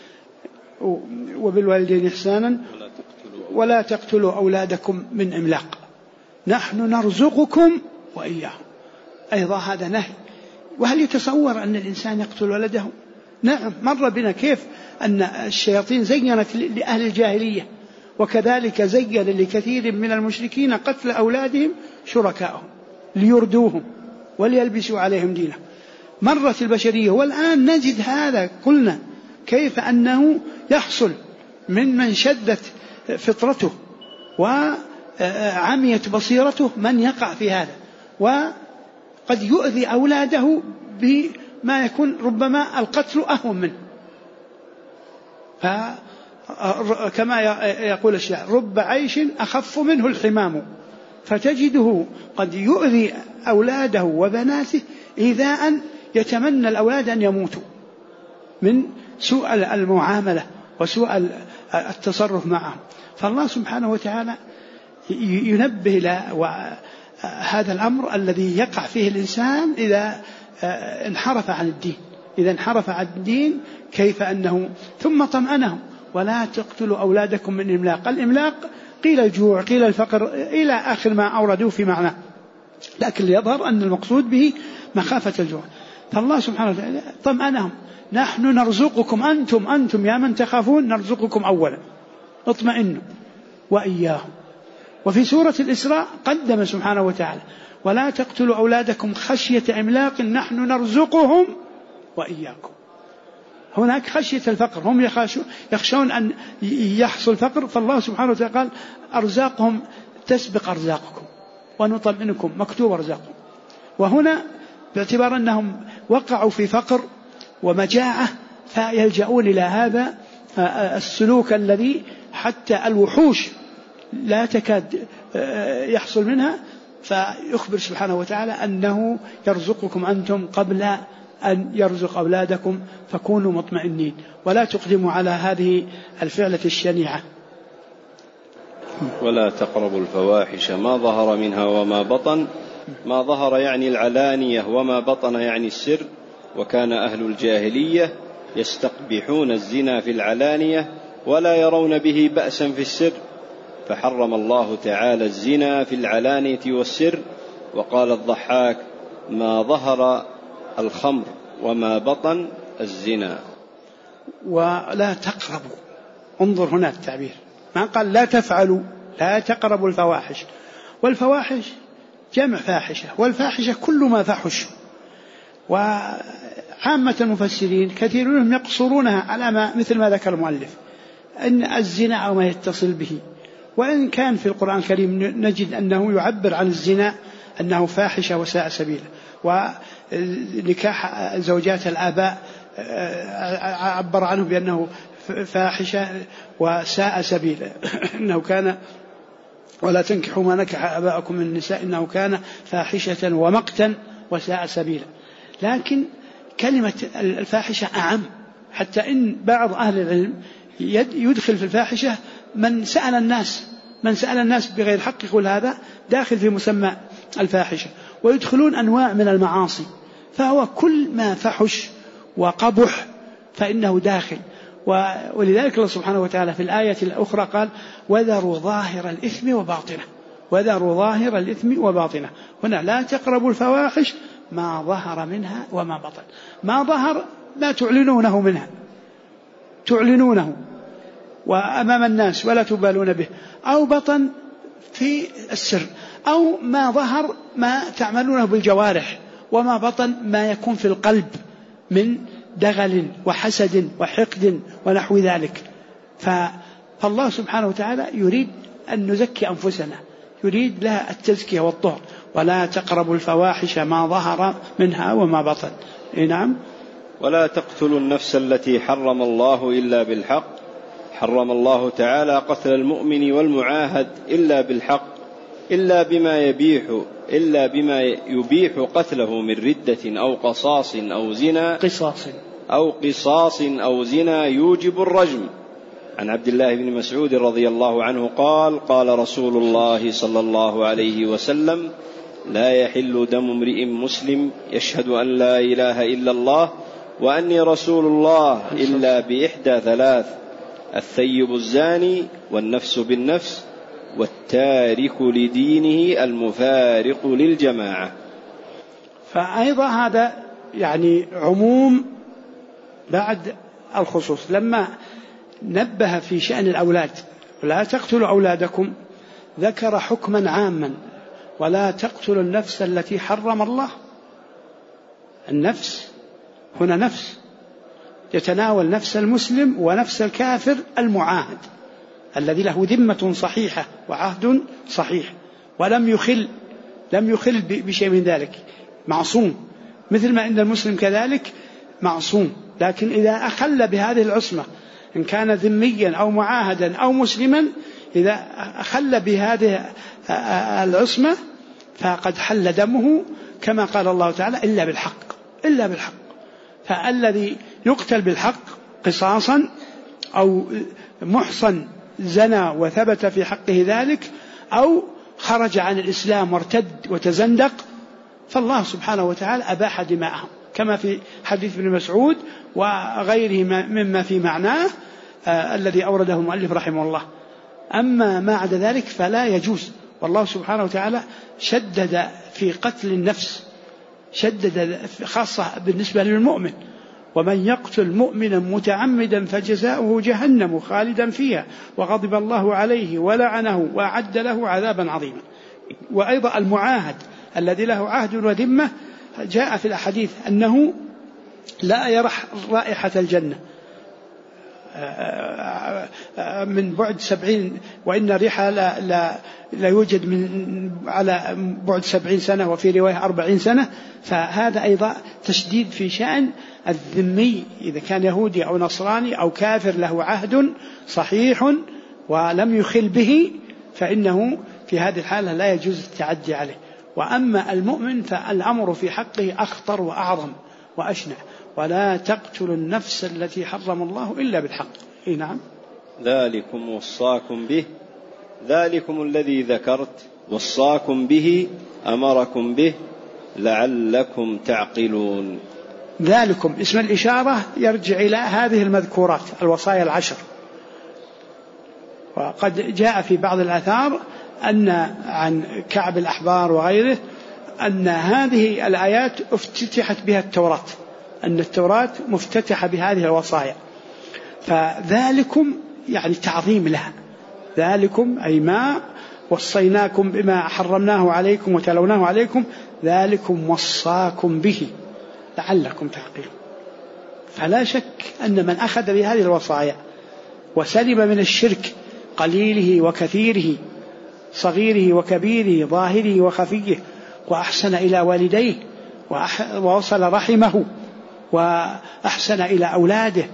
Speaker 2: وبالوالدين إحسانا ولا تقتلوا أولادكم من إملاق نحن نرزقكم وإياهم. أيضا هذا نهي. وهل يتصور أن الإنسان يقتل ولده؟ نعم، مر بنا كيف أن الشياطين زينت لأهل الجاهلية، وكذلك زين لكثير من المشركين قتل أولادهم شركائهم ليردوهم وليلبسوا عليهم دينهم. مرت البشرية والآن نجد هذا. قلنا كيف أنه يحصل من شدت فطرته وعميت بصيرته من يقع في هذا، وقد يؤذي أولاده بما يكون ربما القتل أهون منه. كما يقول الشاعر رب عيش أخف منه الحمام، فتجده قد يؤذي أولاده وبناته إيذاء يتمنى الأولاد أن يموتوا من سوء المعاملة وسوء التصرف معهم. فالله سبحانه وتعالى ينبه إلى هذا الأمر الذي يقع فيه الإنسان إذا انحرف عن الدين. إذا انحرف عن الدين كيف أنه ثم طمأنهم ولا تقتلوا أولادكم من إملاق. الإملاق قيل الجوع قيل الفقر إلى آخر ما أوردوه في معناه، لكن يظهر أن المقصود به مخافة الجوع. فالله سبحانه وتعالى طمأنهم نحن نرزقكم أنتم يا من تخافون نرزقكم أولا، اطمئنوا وإياهم. وفي سورة الإسراء قدم سبحانه وتعالى ولا تقتلوا أولادكم خشية إملاق نحن نرزقهم وإياكم. هناك خشية الفقر، هم يخشون أن يحصل فقر، فالله سبحانه وتعالى قال أرزاقهم تسبق أرزاقكم ونطمئنكم مكتوب أرزاقهم. وهنا باعتبار أنهم وقعوا في فقر ومجاعة، فيلجؤون إلى هذا السلوك الذي حتى الوحوش لا تكاد يحصل منها، فيخبر سبحانه وتعالى أنه يرزقكم أنتم قبل أن يرزق أولادكم، فكونوا مطمئنين ولا تقدموا على هذه الفعلة الشنيعة.
Speaker 1: ولا تقربوا الفواحش ما ظهر منها وما بطن. ما ظهر يعني العلانية، وما بطن يعني السر. وكان أهل الجاهلية يستقبحون الزنا في العلانية ولا يرون به بأسا في السر، فحرم الله تعالى الزنا في العلانية والسر. وقال الضحاك: ما ظهر الخمر وما بطن الزنا.
Speaker 2: ولا تقربوا، انظر هنا التعبير، ما قال لا تفعلوا، لا تقربوا الفواحش. والفواحش جمع فاحشة، والفاحشة كل ما فحش. وعامة المفسرين كثير منهم يقصرونها على مثل ما ذكر المؤلف، أن الزنا أو ما يتصل به. وإن كان في القرآن الكريم نجد أنه يعبر عن الزنا أنه فاحشة وساء سبيلا، ونكاح زوجات الآباء عبر عنه بأنه فاحشة وساء سبيلا إنه كان ولا تنكحوا ما نكح آباءكم من النساء إنه كان فاحشة ومقتا وساء سبيلا. لكن كلمة الفاحشة أعم، حتى إن بعض أهل العلم يدخل في الفاحشة من سأل الناس بغير حق، يقول هذا داخل في مسمى الفاحشة. ويدخلون أنواع من المعاصي، فهو كل ما فحش وقبح فإنه داخل. ولذلك الله سبحانه وتعالى في الآية الأخرى قال: وذروا ظاهر الإثم وباطنه، وذروا ظاهر الإثم وباطنه. هنا لا تقربوا الفواحش ما ظهر منها وما بطن. ما ظهر لا تعلنونه منها، تعلنونه وأمام الناس ولا تبالون به، أو بطن في السر، أو ما ظهر ما تعملونه بالجوارح، وما بطن ما يكون في القلب من دغل وحسد وحقد ونحو ذلك. فالله سبحانه وتعالى يريد أن نزكي أنفسنا، يريد لها التزكية والطهر. ولا تقربوا الفواحش ما ظهر منها وما بطن. نعم.
Speaker 1: ولا تقتلوا النفس التي حرم الله إلا بالحق. حرم الله تعالى قتل المؤمن والمعاهد إلا بالحق، إلا بما يبيح قتله من ردة أو قصاص أو زنا يوجب الرجم. عن عبد الله بن مسعود رضي الله عنه قال: قال رسول الله صلى الله عليه وسلم: لا يحل دم امرئ مسلم يشهد أن لا إله إلا الله وأني رسول الله إلا بإحدى ثلاث: الثيب الزاني، والنفس بالنفس، والتارك لدينه المفارق للجماعة.
Speaker 2: فأيضا هذا يعني عموم بعد الخصوص. لما نبه في شأن الأولاد ولا تقتلوا أولادكم، ذكر حكما عاما: ولا تقتلوا النفس التي حرم الله. النفس هنا نفس يتناول نفس المسلم ونفس الكافر المعاهد الذي له ذمة صحيحة وعهد صحيح، ولم يخل بشيء من ذلك، معصوم، مثل ما إن المسلم كذلك معصوم. لكن إذا أخل بهذه العصمة، إن كان ذميا أو معاهدا أو مسلما، إذا أخل بهذه العصمة فقد حل دمه، كما قال الله تعالى: إلا بالحق. فالذي يقتل بالحق قصاصا، أو محصن زنى وثبت في حقه ذلك، أو خرج عن الإسلام وارتد وتزندق، فالله سبحانه وتعالى أباح دماءهم، كما في حديث ابن مسعود وغيره مما في معناه الذي أورده المؤلف رحمه الله. أما ما عدا ذلك فلا يجوز. والله سبحانه وتعالى شدد في قتل النفس، شدد خاصة بالنسبة للمؤمن: ومن يقتل مؤمنا متعمدا فجزاؤه جهنم خالدا فيها وغضب الله عليه ولعنه وأعد له عذابا عظيما. وأيضا المعاهد الذي له عهد وذمة، جاء في الأحاديث أنه لا يرح رائحة الجنة من بعد 70، وإن الريح لا يوجد من على بعد 70 سنة، وفي رواية 40 سنة. فهذا أيضا تشديد في شأن الذمي، إذا كان يهودي أو نصراني أو كافر له عهد صحيح ولم يخل به، فإنه في هذه الحالة لا يجوز التعدي عليه. وأما المؤمن فالأمر في حقه أخطر وأعظم وأشنع: ولا تقتلوا النفس التي حرم الله إلا بالحق. نعم.
Speaker 1: ذلكم وصاكم به، ذلكم الذي ذكرت وصاكم به أمركم به لعلكم تعقلون.
Speaker 2: ذلكم اسم الإشارة يرجع إلى هذه المذكورات الوصايا العشر. وقد جاء في بعض الآثار أن عن كعب الأحبار وغيره أن هذه الآيات افتتحت بها التوراة، أن التوراة مفتتحة بهذه الوصايا. فذلكم يعني تعظيم لها، ذلكم أي ما وصيناكم بما حرمناه عليكم وتلوناه عليكم، ذلكم وصاكم به لعلكم تعقلون. فلا شك أن من أخذ بهذه الوصايا وسلم من الشرك قليله وكثيره، صغيره وكبيره، ظاهره وخفيه، وأحسن إلى والديه ووصل رحمه وأحسن إلى أولاده،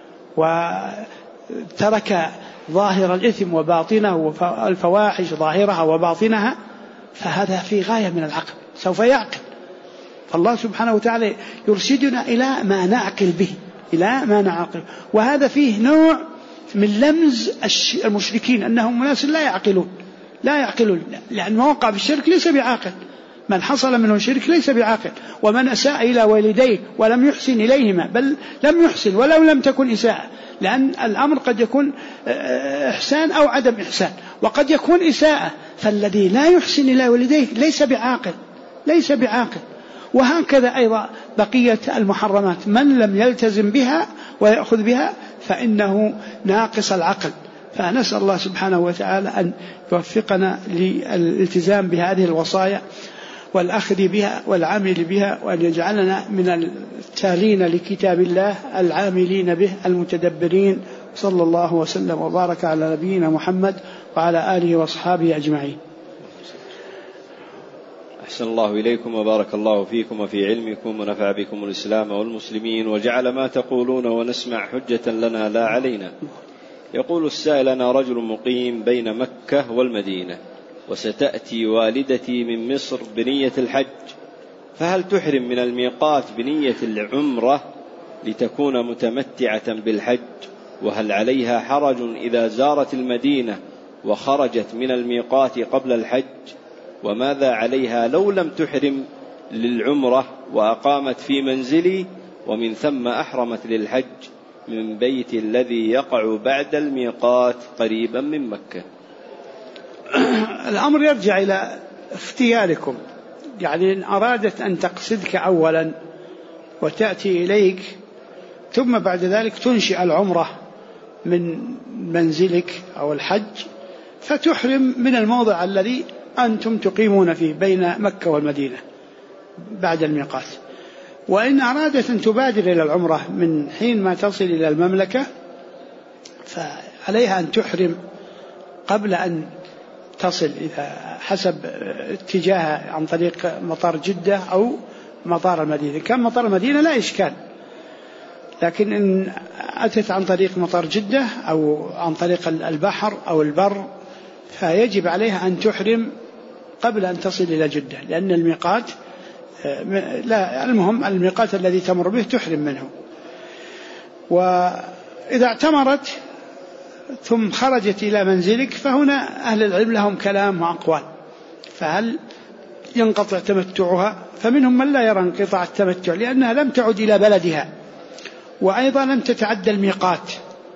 Speaker 2: وترك ظاهر الإثم وباطنه والفواحش ظاهرها وباطنها، فهذا في غاية من العقل، سوف يعقل. فالله سبحانه وتعالى يرشدنا إلى ما نعقل به، إلى ما نعقل. وهذا فيه نوع من لمز المشركين، أنهم ناس لا يعقلون، لأن ما وقع بالشرك ليس بعاقل، من حصل منه شرك ليس بعاقل. ومن أساء إلى والديه ولم يحسن إليهما، بل لم يحسن ولو لم تكن إساءة، لأن الأمر قد يكون إحسان أو عدم إحسان، وقد يكون إساءة. فالذي لا يحسن إلى والديه ليس بعاقل. وهكذا أيضا بقية المحرمات، من لم يلتزم بها ويأخذ بها فإنه ناقص العقل. فنسأل الله سبحانه وتعالى أن يوفقنا للالتزام بهذه الوصايا والأخذ بها والعمل بها، وأن يجعلنا من التالين لكتاب الله العاملين به المتدبرين. صلى الله وسلم وبارك على نبينا محمد وعلى آله وأصحابه أجمعين.
Speaker 1: أحسن الله إليكم وبارك الله فيكم وفي علمكم، ونفع بكم الإسلام والمسلمين، وجعل ما تقولون ونسمع حجة لنا لا علينا. يقول السائل: أنا رجل مقيم بين مكة والمدينة، وستأتي والدتي من مصر بنية الحج، فهل تحرم من الميقات بنية العمرة لتكون متمتعة بالحج؟ وهل عليها حرج إذا زارت المدينة وخرجت من الميقات قبل الحج؟ وماذا عليها لو لم تحرم للعمرة وأقامت في منزلي ومن ثم أحرمت للحج من بيت الذي يقع بعد الميقات قريبا من مكة؟
Speaker 2: الأمر يرجع إلى اختياركم. يعني إن أرادت أن تقصدك أولا وتأتي إليك، ثم بعد ذلك تنشئ العمرة من منزلك أو الحج، فتحرم من الموضع الذي أنتم تقيمون فيه بين مكة والمدينة بعد الميقات. وإن أرادت أن تبادر إلى العمرة من حين ما تصل إلى المملكة، فعليها أن تحرم قبل أن تصل، إذا حسب اتجاهها عن طريق مطار جدة أو مطار المدينة. كان مطار المدينة لا إشكال، لكن إن أتت عن طريق مطار جدة أو عن طريق البحر أو البر، فيجب عليها أن تحرم قبل أن تصل إلى جدة، لأن الميقات المهم الميقات الذي تمر به تحرم منه. وإذا اعتمرت ثم خرجت إلى منزلك، فهنا أهل العلم لهم كلام وأقوال، فهل ينقطع تمتعها؟ فمنهم من لا يرى انقطاع التمتع، لأنها لم تعد إلى بلدها، وأيضا لم تتعدى الميقات،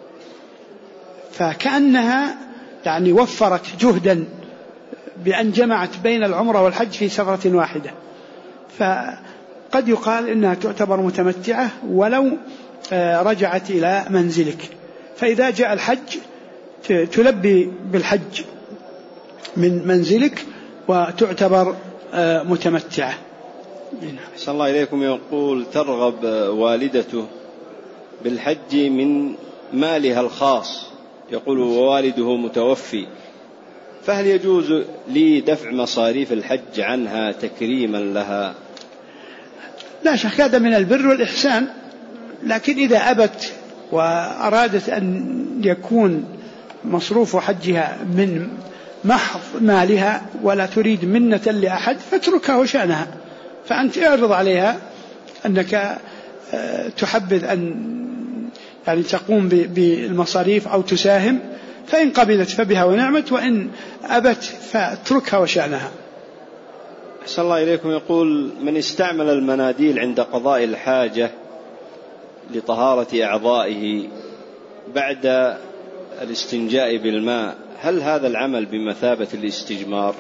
Speaker 2: فكأنها يعني وفرت جهدا بأن جمعت بين العمرة والحج في سفرة واحدة. فقد يقال إنها تعتبر متمتعة ولو رجعت إلى منزلك. فإذا جاء الحج تلبي بالحج من منزلك وتعتبر متمتعة.
Speaker 1: أحسن الله إليكم. يقول: ترغب والدته بالحج من مالها الخاص، يقول ووالده متوفي، فهل يجوز لي دفع مصاريف الحج عنها تكريما لها؟
Speaker 2: لا شك هذا من البر والإحسان، لكن إذا أبت وأرادت أن يكون مصروف حجها من محض مالها ولا تريد منة لأحد فاتركها وشأنها، فأنت اعرض عليها أنك تحبذ أن يعني تقوم بالمصاريف أو تساهم، فإن قبلت فبها ونعمت، وإن أبت فاتركها وشأنها.
Speaker 1: أحسن الله إليكم. يقول من استعمل المناديل عند قضاء الحاجة لطهارة أعضائه بعد الاستنجاء بالماء، هل هذا العمل بمثابة الاستجمار؟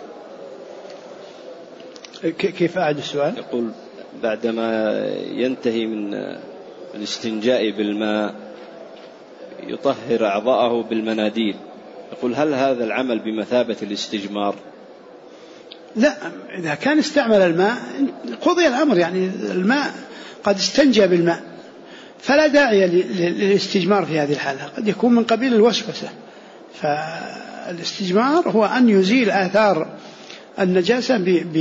Speaker 2: كيف أعد السؤال؟
Speaker 1: يقول بعدما ينتهي من الاستنجاء بالماء يطهر أعضاءه بالمناديل، يقول هل هذا العمل بمثابة الاستجمار؟
Speaker 2: لا، إذا كان استعمل الماء قضي الأمر، يعني الماء قد استنجى بالماء فلا داعي للاستجمار في هذه الحالة، قد يكون من قبيل الوسوسة. فالاستجمار هو أن يزيل آثار النجاسة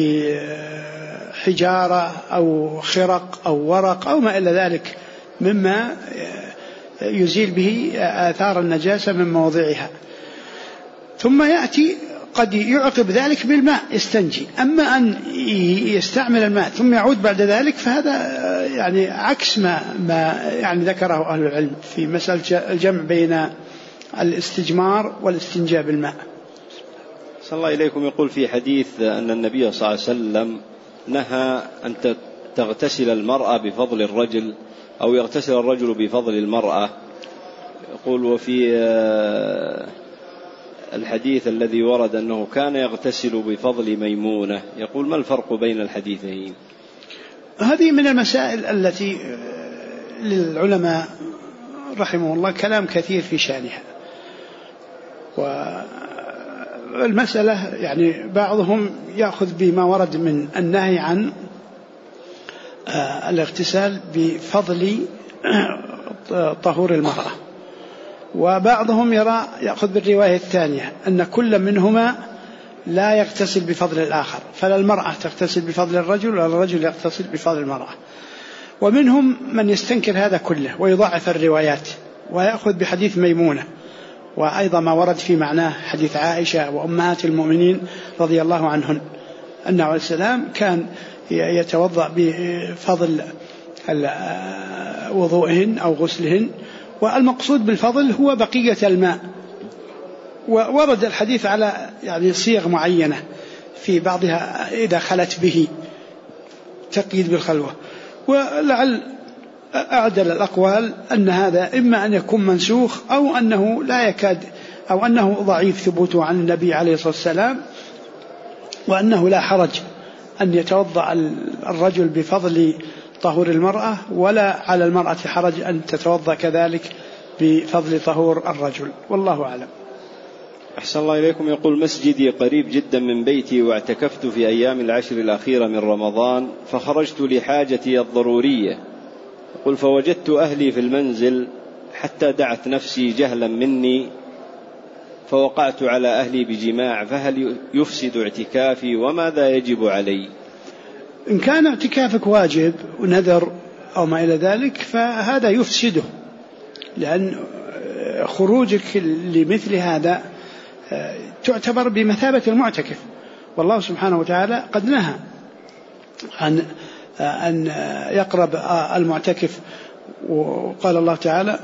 Speaker 2: بحجارة أو خرق أو ورق أو ما إلى ذلك مما يزيل به آثار النجاسة من موضعها، ثم يأتي قد يعقب ذلك بالماء يستنجي. أما أن يستعمل الماء ثم يعود بعد ذلك فهذا يعني عكس ما يعني ذكره أهل العلم في مسألة الجمع بين الاستجمار والاستنجاء بالماء.
Speaker 1: صلى الله إليكم. يقول في حديث أن النبي صلى الله عليه وسلم نهى أن تغتسل المرأة بفضل الرجل أو يغتسل الرجل بفضل المرأة. يقول وفي الحديث الذي ورد أنه كان يغتسل بفضل ميمونة، يقول ما الفرق بين الحديثين؟
Speaker 2: هذه من المسائل التي للعلماء رحمه الله كلام كثير في شأنها، والمسألة يعني بعضهم يأخذ بما ورد من النهي عن الاغتسال بفضل طهور المرأة، وبعضهم يأخذ بالرواية الثانية أن كل منهما لا يغتسل بفضل الآخر، فلا المرأة تغتسل بفضل الرجل ولا الرجل يغتسل بفضل المرأة. ومنهم من يستنكر هذا كله ويضاعف الروايات ويأخذ بحديث ميمونة، وأيضا ما ورد في معناه حديث عائشة وأمهات المؤمنين رضي الله عنهن أنه عليه السلام كان يتوضأ بفضل وضوئهن أو غسلهن، والمقصود بالفضل هو بقية الماء. وورد الحديث على يعني صيغ معينة في بعضها إذا خلت به تقييد بالخلوة، ولعل أعدل الأقوال أن هذا إما أن يكون منسوخ أو أنه لا يكاد أو أنه ضعيف ثبوته عن النبي عليه الصلاة والسلام، وأنه لا حرج أن يتوضأ الرجل بفضل طهور المرأة، ولا على المرأة حرج أن تتوضأ كذلك بفضل طهور الرجل، والله أعلم.
Speaker 1: أحسن الله إليكم. يقول مسجدي قريب جدا من بيتي، واعتكفت في أيام العشر الأخيرة من رمضان، فخرجت لحاجتي الضرورية، يقول فوجدت أهلي في المنزل حتى دعت نفسي جهلا مني فوقعت على أهلي بجماع، فهل يفسد اعتكافي وماذا يجب علي؟
Speaker 2: إن كان اعتكافك واجب ونذر أو ما إلى ذلك فهذا يفسده، لأن خروجك لمثل هذا تعتبر بمثابة المعتكف، والله سبحانه وتعالى قد نهى عن أن يقرب المعتكف، وقال الله تعالى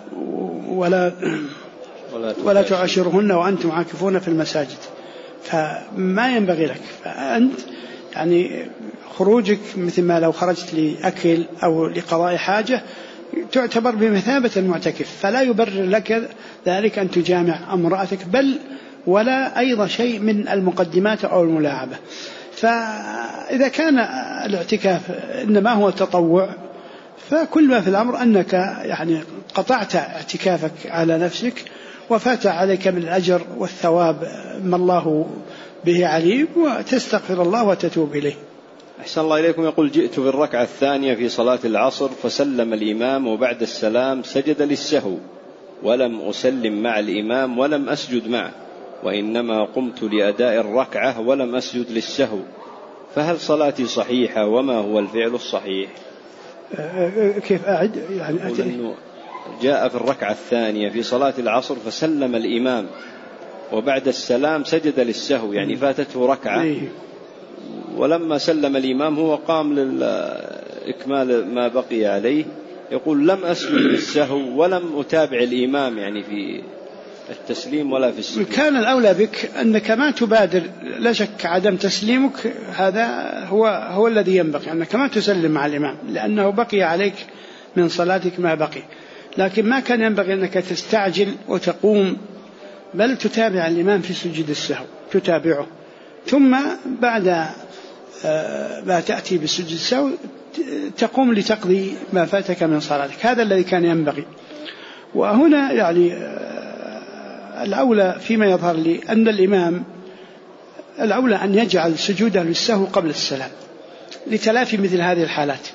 Speaker 2: ولا تعاشرهن وأنتم عاكفون في المساجد، فما ينبغي لك. فأنت يعني خروجك مثل ما لو خرجت لأكل أو لقضاء حاجة تعتبر بمثابة المعتكف، فلا يبرر لك ذلك أن تجامع امرأتك، بل ولا أيضا شيء من المقدمات أو الملاعبة. فإذا كان الاعتكاف إنما هو تطوع، فكل ما في الأمر أنك يعني قطعت اعتكافك على نفسك وفات عليك من الأجر والثواب ما الله به عليم، وتستغفر الله وتتوب إليه.
Speaker 1: أحسن الله إليكم. يقول جئت في الركعة الثانية في صلاة العصر فسلم الإمام وبعد السلام سجد للسهو ولم أسلم مع الإمام ولم أسجد معه، وإنما قمت لأداء الركعة ولم أسجد للسهو، فهل صلاتي صحيحة وما هو الفعل الصحيح؟
Speaker 2: كيف أعد يعني
Speaker 1: جاء في الركعة الثانية في صلاة العصر فسلم الإمام وبعد السلام سجد للسهو، يعني فاتته ركعة، ولما سلم الإمام هو قام لإكمال ما بقي عليه، يقول لم أسجد للسهو ولم أتابع الإمام يعني في التسليم ولا في السجود.
Speaker 2: كان الأولى بك أنك ما تبادر، لا شك عدم تسليمك هذا هو الذي ينبغي، أنك ما تسلم مع الإمام لأنه بقي عليك من صلاتك ما بقي، لكن ما كان ينبغي أنك تستعجل وتقوم، بل تتابع الإمام في سجود السهو، تتابعه، ثم بعد ما تأتي بسجود السهو تقوم لتقضي ما فاتك من صلاتك. هذا الذي كان ينبغي. وهنا يعني الأولى فيما يظهر لي أن الإمام الأولى أن يجعل سجوده للسهو قبل السلام لتلافي مثل هذه الحالات،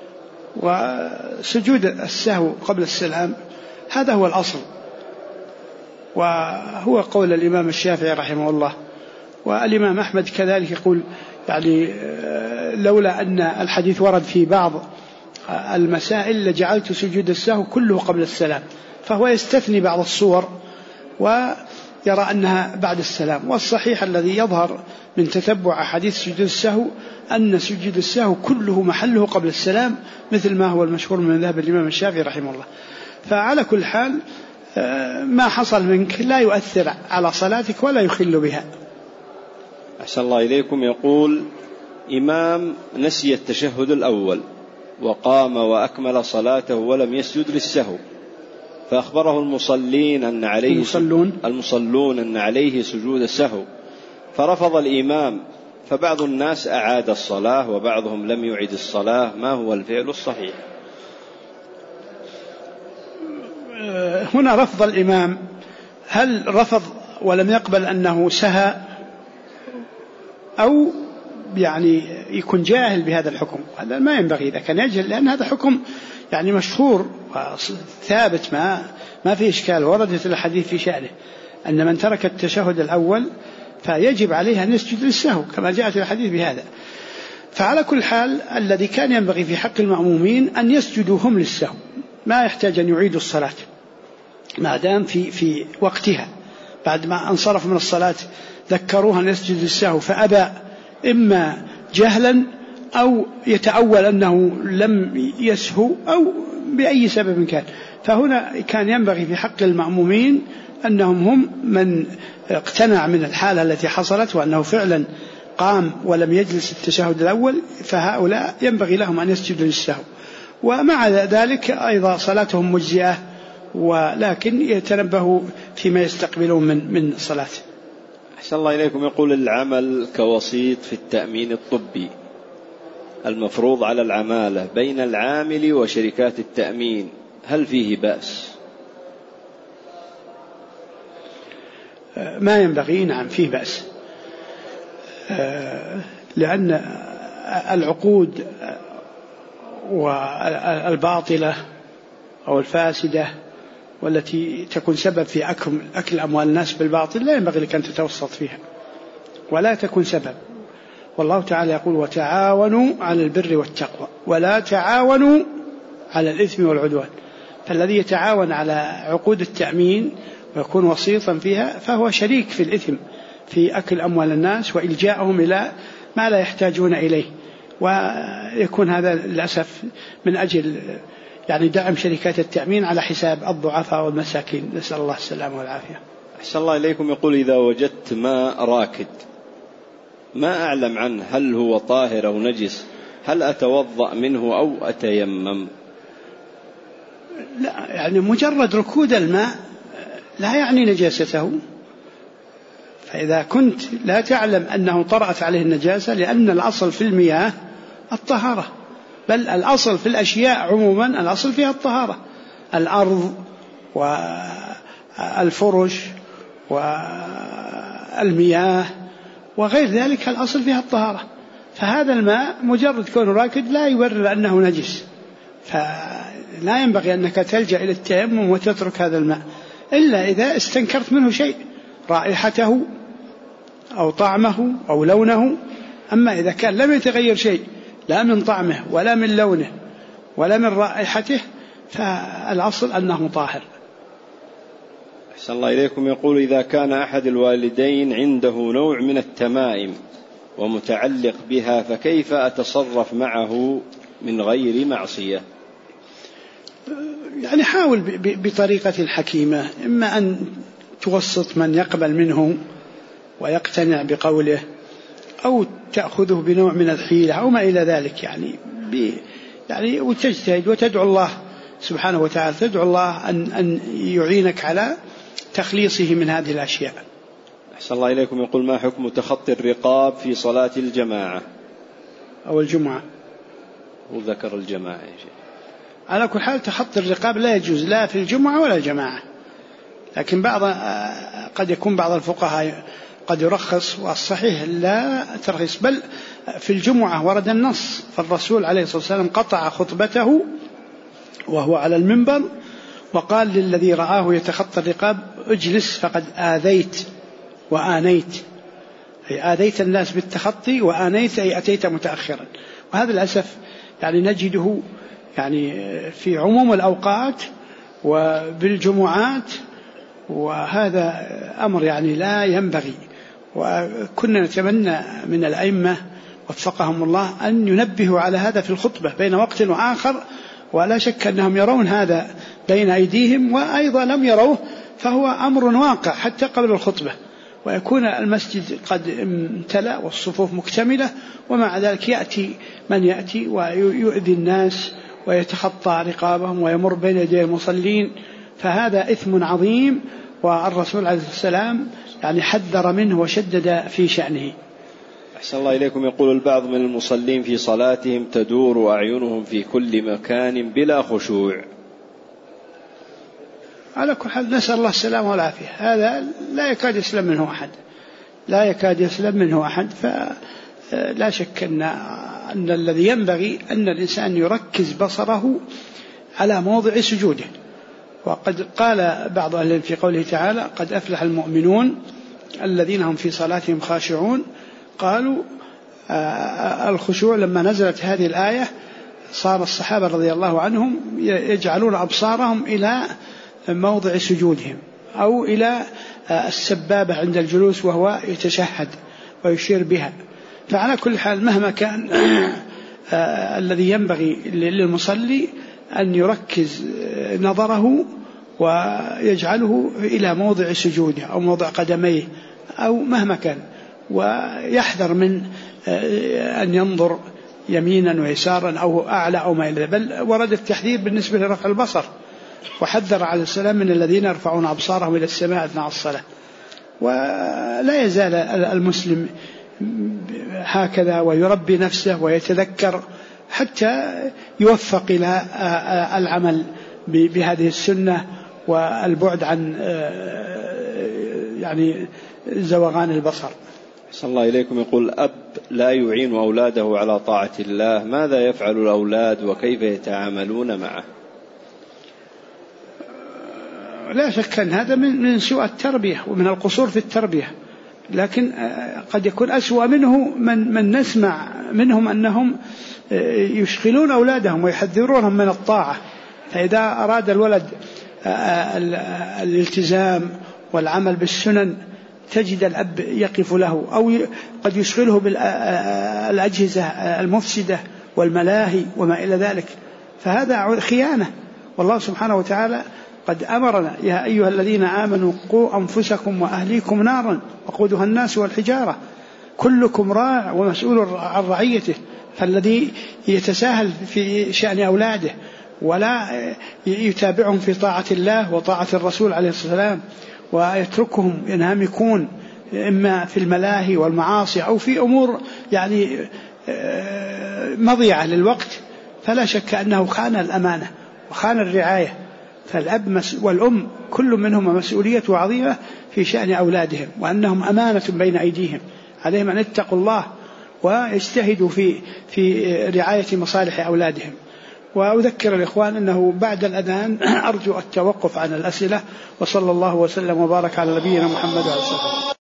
Speaker 2: وسجود السهو قبل السلام هذا هو الأصل، وهو قول الإمام الشافعي رحمه الله، والإمام أحمد كذلك يقول يعني لولا أن الحديث ورد في بعض المسائل لجعلت سجود السهو كله قبل السلام، فهو يستثني بعض الصور ويرى أنها بعد السلام. والصحيح الذي يظهر من تتبع حديث سجود السهو أن سجود السهو كله محله قبل السلام، مثل ما هو المشهور من ذهب الإمام الشافعي رحمه الله. فعلى كل حال ما حصل منك لا يؤثر على صلاتك ولا يخل بها.
Speaker 1: أحسن الله إليكم. يقول إمام نسي التشهد الأول وقام وأكمل صلاته ولم يسجد للسهو، فأخبره المصلون أن عليه سجود السهو، فرفض الإمام، فبعض الناس أعاد الصلاة وبعضهم لم يعد الصلاة، ما هو الفعل الصحيح؟
Speaker 2: هنا رفض الإمام، هل رفض ولم يقبل أنه سهى، أو يعني يكون جاهل بهذا الحكم؟ هذا ما ينبغي إذا كان يجهل، لأن هذا حكم يعني مشهور ثابت ما في إشكال، وردت الحديث في شأنه أن من ترك التشهد الأول فيجب عليه أن يسجد للسهو كما جاءت الحديث بهذا. فعلى كل حال الذي كان ينبغي في حق المأمومين أن يسجدوا هم للسهو، ما يحتاج أن يعيدوا الصلاة ما دام في وقتها، بعد ما انصرف من الصلاة ذكروها أن يسجد للسهو فأبى، إما جهلا أو يتأول أنه لم يسهو أو بأي سبب كان. فهنا كان ينبغي في حق المأمومين أنهم هم من اقتنع من الحالة التي حصلت وأنه فعلا قام ولم يجلس التشهد الأول، فهؤلاء ينبغي لهم أن يسجدوا للسهو، ومع ذلك أيضا صلاتهم مجزئة، ولكن يتنبهوا فيما يستقبلون من صلاة.
Speaker 1: أحسن الله إليكم. يقول العمل كوسيط في التأمين الطبي المفروض على العمالة بين العامل وشركات التأمين، هل فيه بأس؟
Speaker 2: ما ينبغي، نعم فيه بأس، لأن العقود والباطلة أو الفاسدة والتي تكون سبب في أكل أموال الناس بالباطل لا ينبغي لك أن تتوسط فيها ولا تكون سبب. والله تعالى يقول وتعاونوا على البر والتقوى ولا تعاونوا على الإثم والعدوان. فالذي يتعاون على عقود التأمين ويكون وسيطا فيها فهو شريك في الإثم في أكل أموال الناس وإلجاءهم إلى ما لا يحتاجون إليه، ويكون هذا للأسف من أجل يعني دعم شركات التأمين على حساب الضعفاء والمساكين، نسأل الله السلامة والعافية.
Speaker 1: أحسن الله إليكم. يقول إذا وجدت ماء راكد ما أعلم عنه هل هو طاهر أو نجس، هل أتوضأ منه أو أتيمم؟
Speaker 2: لا، يعني مجرد ركود الماء لا يعني نجاسته، فإذا كنت لا تعلم أنه طرأت عليه النجاسة، لأن الأصل في المياه الطهارة، بل الأصل في الأشياء عموما الأصل فيها الطهارة، الأرض والفرش والمياه وغير ذلك الأصل فيها الطهارة. فهذا الماء مجرد كونه راكد لا يبرر أنه نجس، فلا ينبغي أنك تلجأ إلى التيمم وتترك هذا الماء إلا إذا استنكرت منه شيء، رائحته أو طعمه أو لونه. أما إذا كان لم يتغير شيء لا من طعمه ولا من لونه ولا من رائحته فالأصل أنه طاهر.
Speaker 1: أحسن الله إليكم. يقول: إذا كان أحد الوالدين عنده نوع من التمائم ومتعلق بها فكيف أتصرف معه من غير معصية؟
Speaker 2: يعني حاول بطريقة حكيمة، إما أن توسط من يقبل منه ويقتنع بقوله، أو تأخذه بنوع من الحيلة أو ما إلى ذلك، يعني وتجتهد وتدعو الله سبحانه وتعالى، تدعو الله أن يعينك على تخليصه من هذه الأشياء.
Speaker 1: أحسن الله إليكم. يقول: ما حكم تخطي الرقاب في صلاة الجماعة
Speaker 2: أو الجمعة؟
Speaker 1: وذكر الجماعة يا شيخ.
Speaker 2: على كل حال تخطي الرقاب لا يجوز لا في الجمعة ولا الجماعة، لكن قد يكون بعض الفقهاء قد يرخص، والصحيح لا ترخيص، بل في الجمعة ورد النص، فالرسول عليه الصلاة والسلام قطع خطبته وهو على المنبر وقال للذي رآه يتخطى الرقاب: اجلس فقد آذيت وآنيت، أي آذيت الناس بالتخطي، وآنيت أي أتيت متأخرا. وهذا للأسف يعني نجده يعني في عموم الأوقات وبالجمعات، وهذا أمر يعني لا ينبغي. وكنا نتمنى من الأئمة وفقهم الله أن ينبهوا على هذا في الخطبة بين وقت وآخر، ولا شك أنهم يرون هذا بين أيديهم، وأيضا لم يروه فهو أمر واقع حتى قبل الخطبة، ويكون المسجد قد امتلأ والصفوف مكتملة، ومع ذلك يأتي من يأتي ويؤذي الناس ويتخطى رقابهم ويمر بين يدي المصلين، فهذا إثم عظيم، والرسول عليه السلام يعني حذر منه وشدد في شأنه.
Speaker 1: أحسن الله إليكم. يقول: البعض من المصلين في صلاتهم تدور أعينهم في كل مكان بلا خشوع.
Speaker 2: على كل حال نسأل الله السلامة والعافية، هذا لا يكاد يسلم منه أحد، لا يكاد يسلم منه أحد. فلا شك أن الذي ينبغي أن الإنسان يركز بصره على موضع سجوده. وقد قال بعض أهل العلم في قوله تعالى: قد أفلح المؤمنون الذين هم في صلاتهم خاشعون. قالوا الخشوع لما نزلت هذه الآية صار الصحابة رضي الله عنهم يجعلون أبصارهم إلى موضع سجودهم أو إلى السبابة عند الجلوس وهو يتشهد ويشير بها. فعلى كل حال مهما كان الذي ينبغي للمصلي أن يركز نظره ويجعله إلى موضع سجوده أو موضع قدميه أو مهما كان، ويحذر من أن ينظر يمينا ويسارا أو أعلى أو ما إلى ذلك. بل ورد التحذير بالنسبة لرفع البصر، وحذر عليه السلام من الذين يرفعون أبصارهم إلى السماء أثناء الصلاة. ولا يزال المسلم هكذا ويربي نفسه ويتذكر حتى يوفق إلى العمل بهذه السنة والبعد عن يعني زوغان البصر.
Speaker 1: صلى الله إليكم. يقول: أب لا يعين أولاده على طاعة الله، ماذا يفعل الأولاد وكيف يتعاملون معه؟
Speaker 2: لا شك أن هذا من سوء التربية ومن القصور في التربية، لكن قد يكون أسوأ منه من نسمع منهم أنهم يشغلون أولادهم ويحذرونهم من الطاعة. فإذا أراد الولد الالتزام والعمل بالسنن تجد الأب يقف له، أو قد يشغله بالأجهزة المفسدة والملاهي وما إلى ذلك، فهذا خيانة. والله سبحانه وتعالى قد أمرنا: يا أيها الذين آمنوا قوا أنفسكم وأهليكم نارا وقودها الناس والحجارة، كلكم راع ومسؤول عن رعيته. فالذي يتساهل في شأن أولاده ولا يتابعهم في طاعة الله وطاعة الرسول عليه الصلاة والسلام ويتركهم ينهمكون إما في الملاهي والمعاصي أو في أمور يعني مضيعة للوقت، فلا شك أنه خان الأمانة وخان الرعاية. فالأب والأم كل منهم مسؤولية عظيمة في شأن أولادهم، وأنهم أمانة بين أيديهم، عليهم أن يتقوا الله ويجتهدوا في رعاية مصالح أولادهم. وأذكر الإخوان أنه بعد الأذان أرجو التوقف عن الأسئلة، وصلى الله وسلم وبارك على نبينا محمد وعلى آله وصحبه.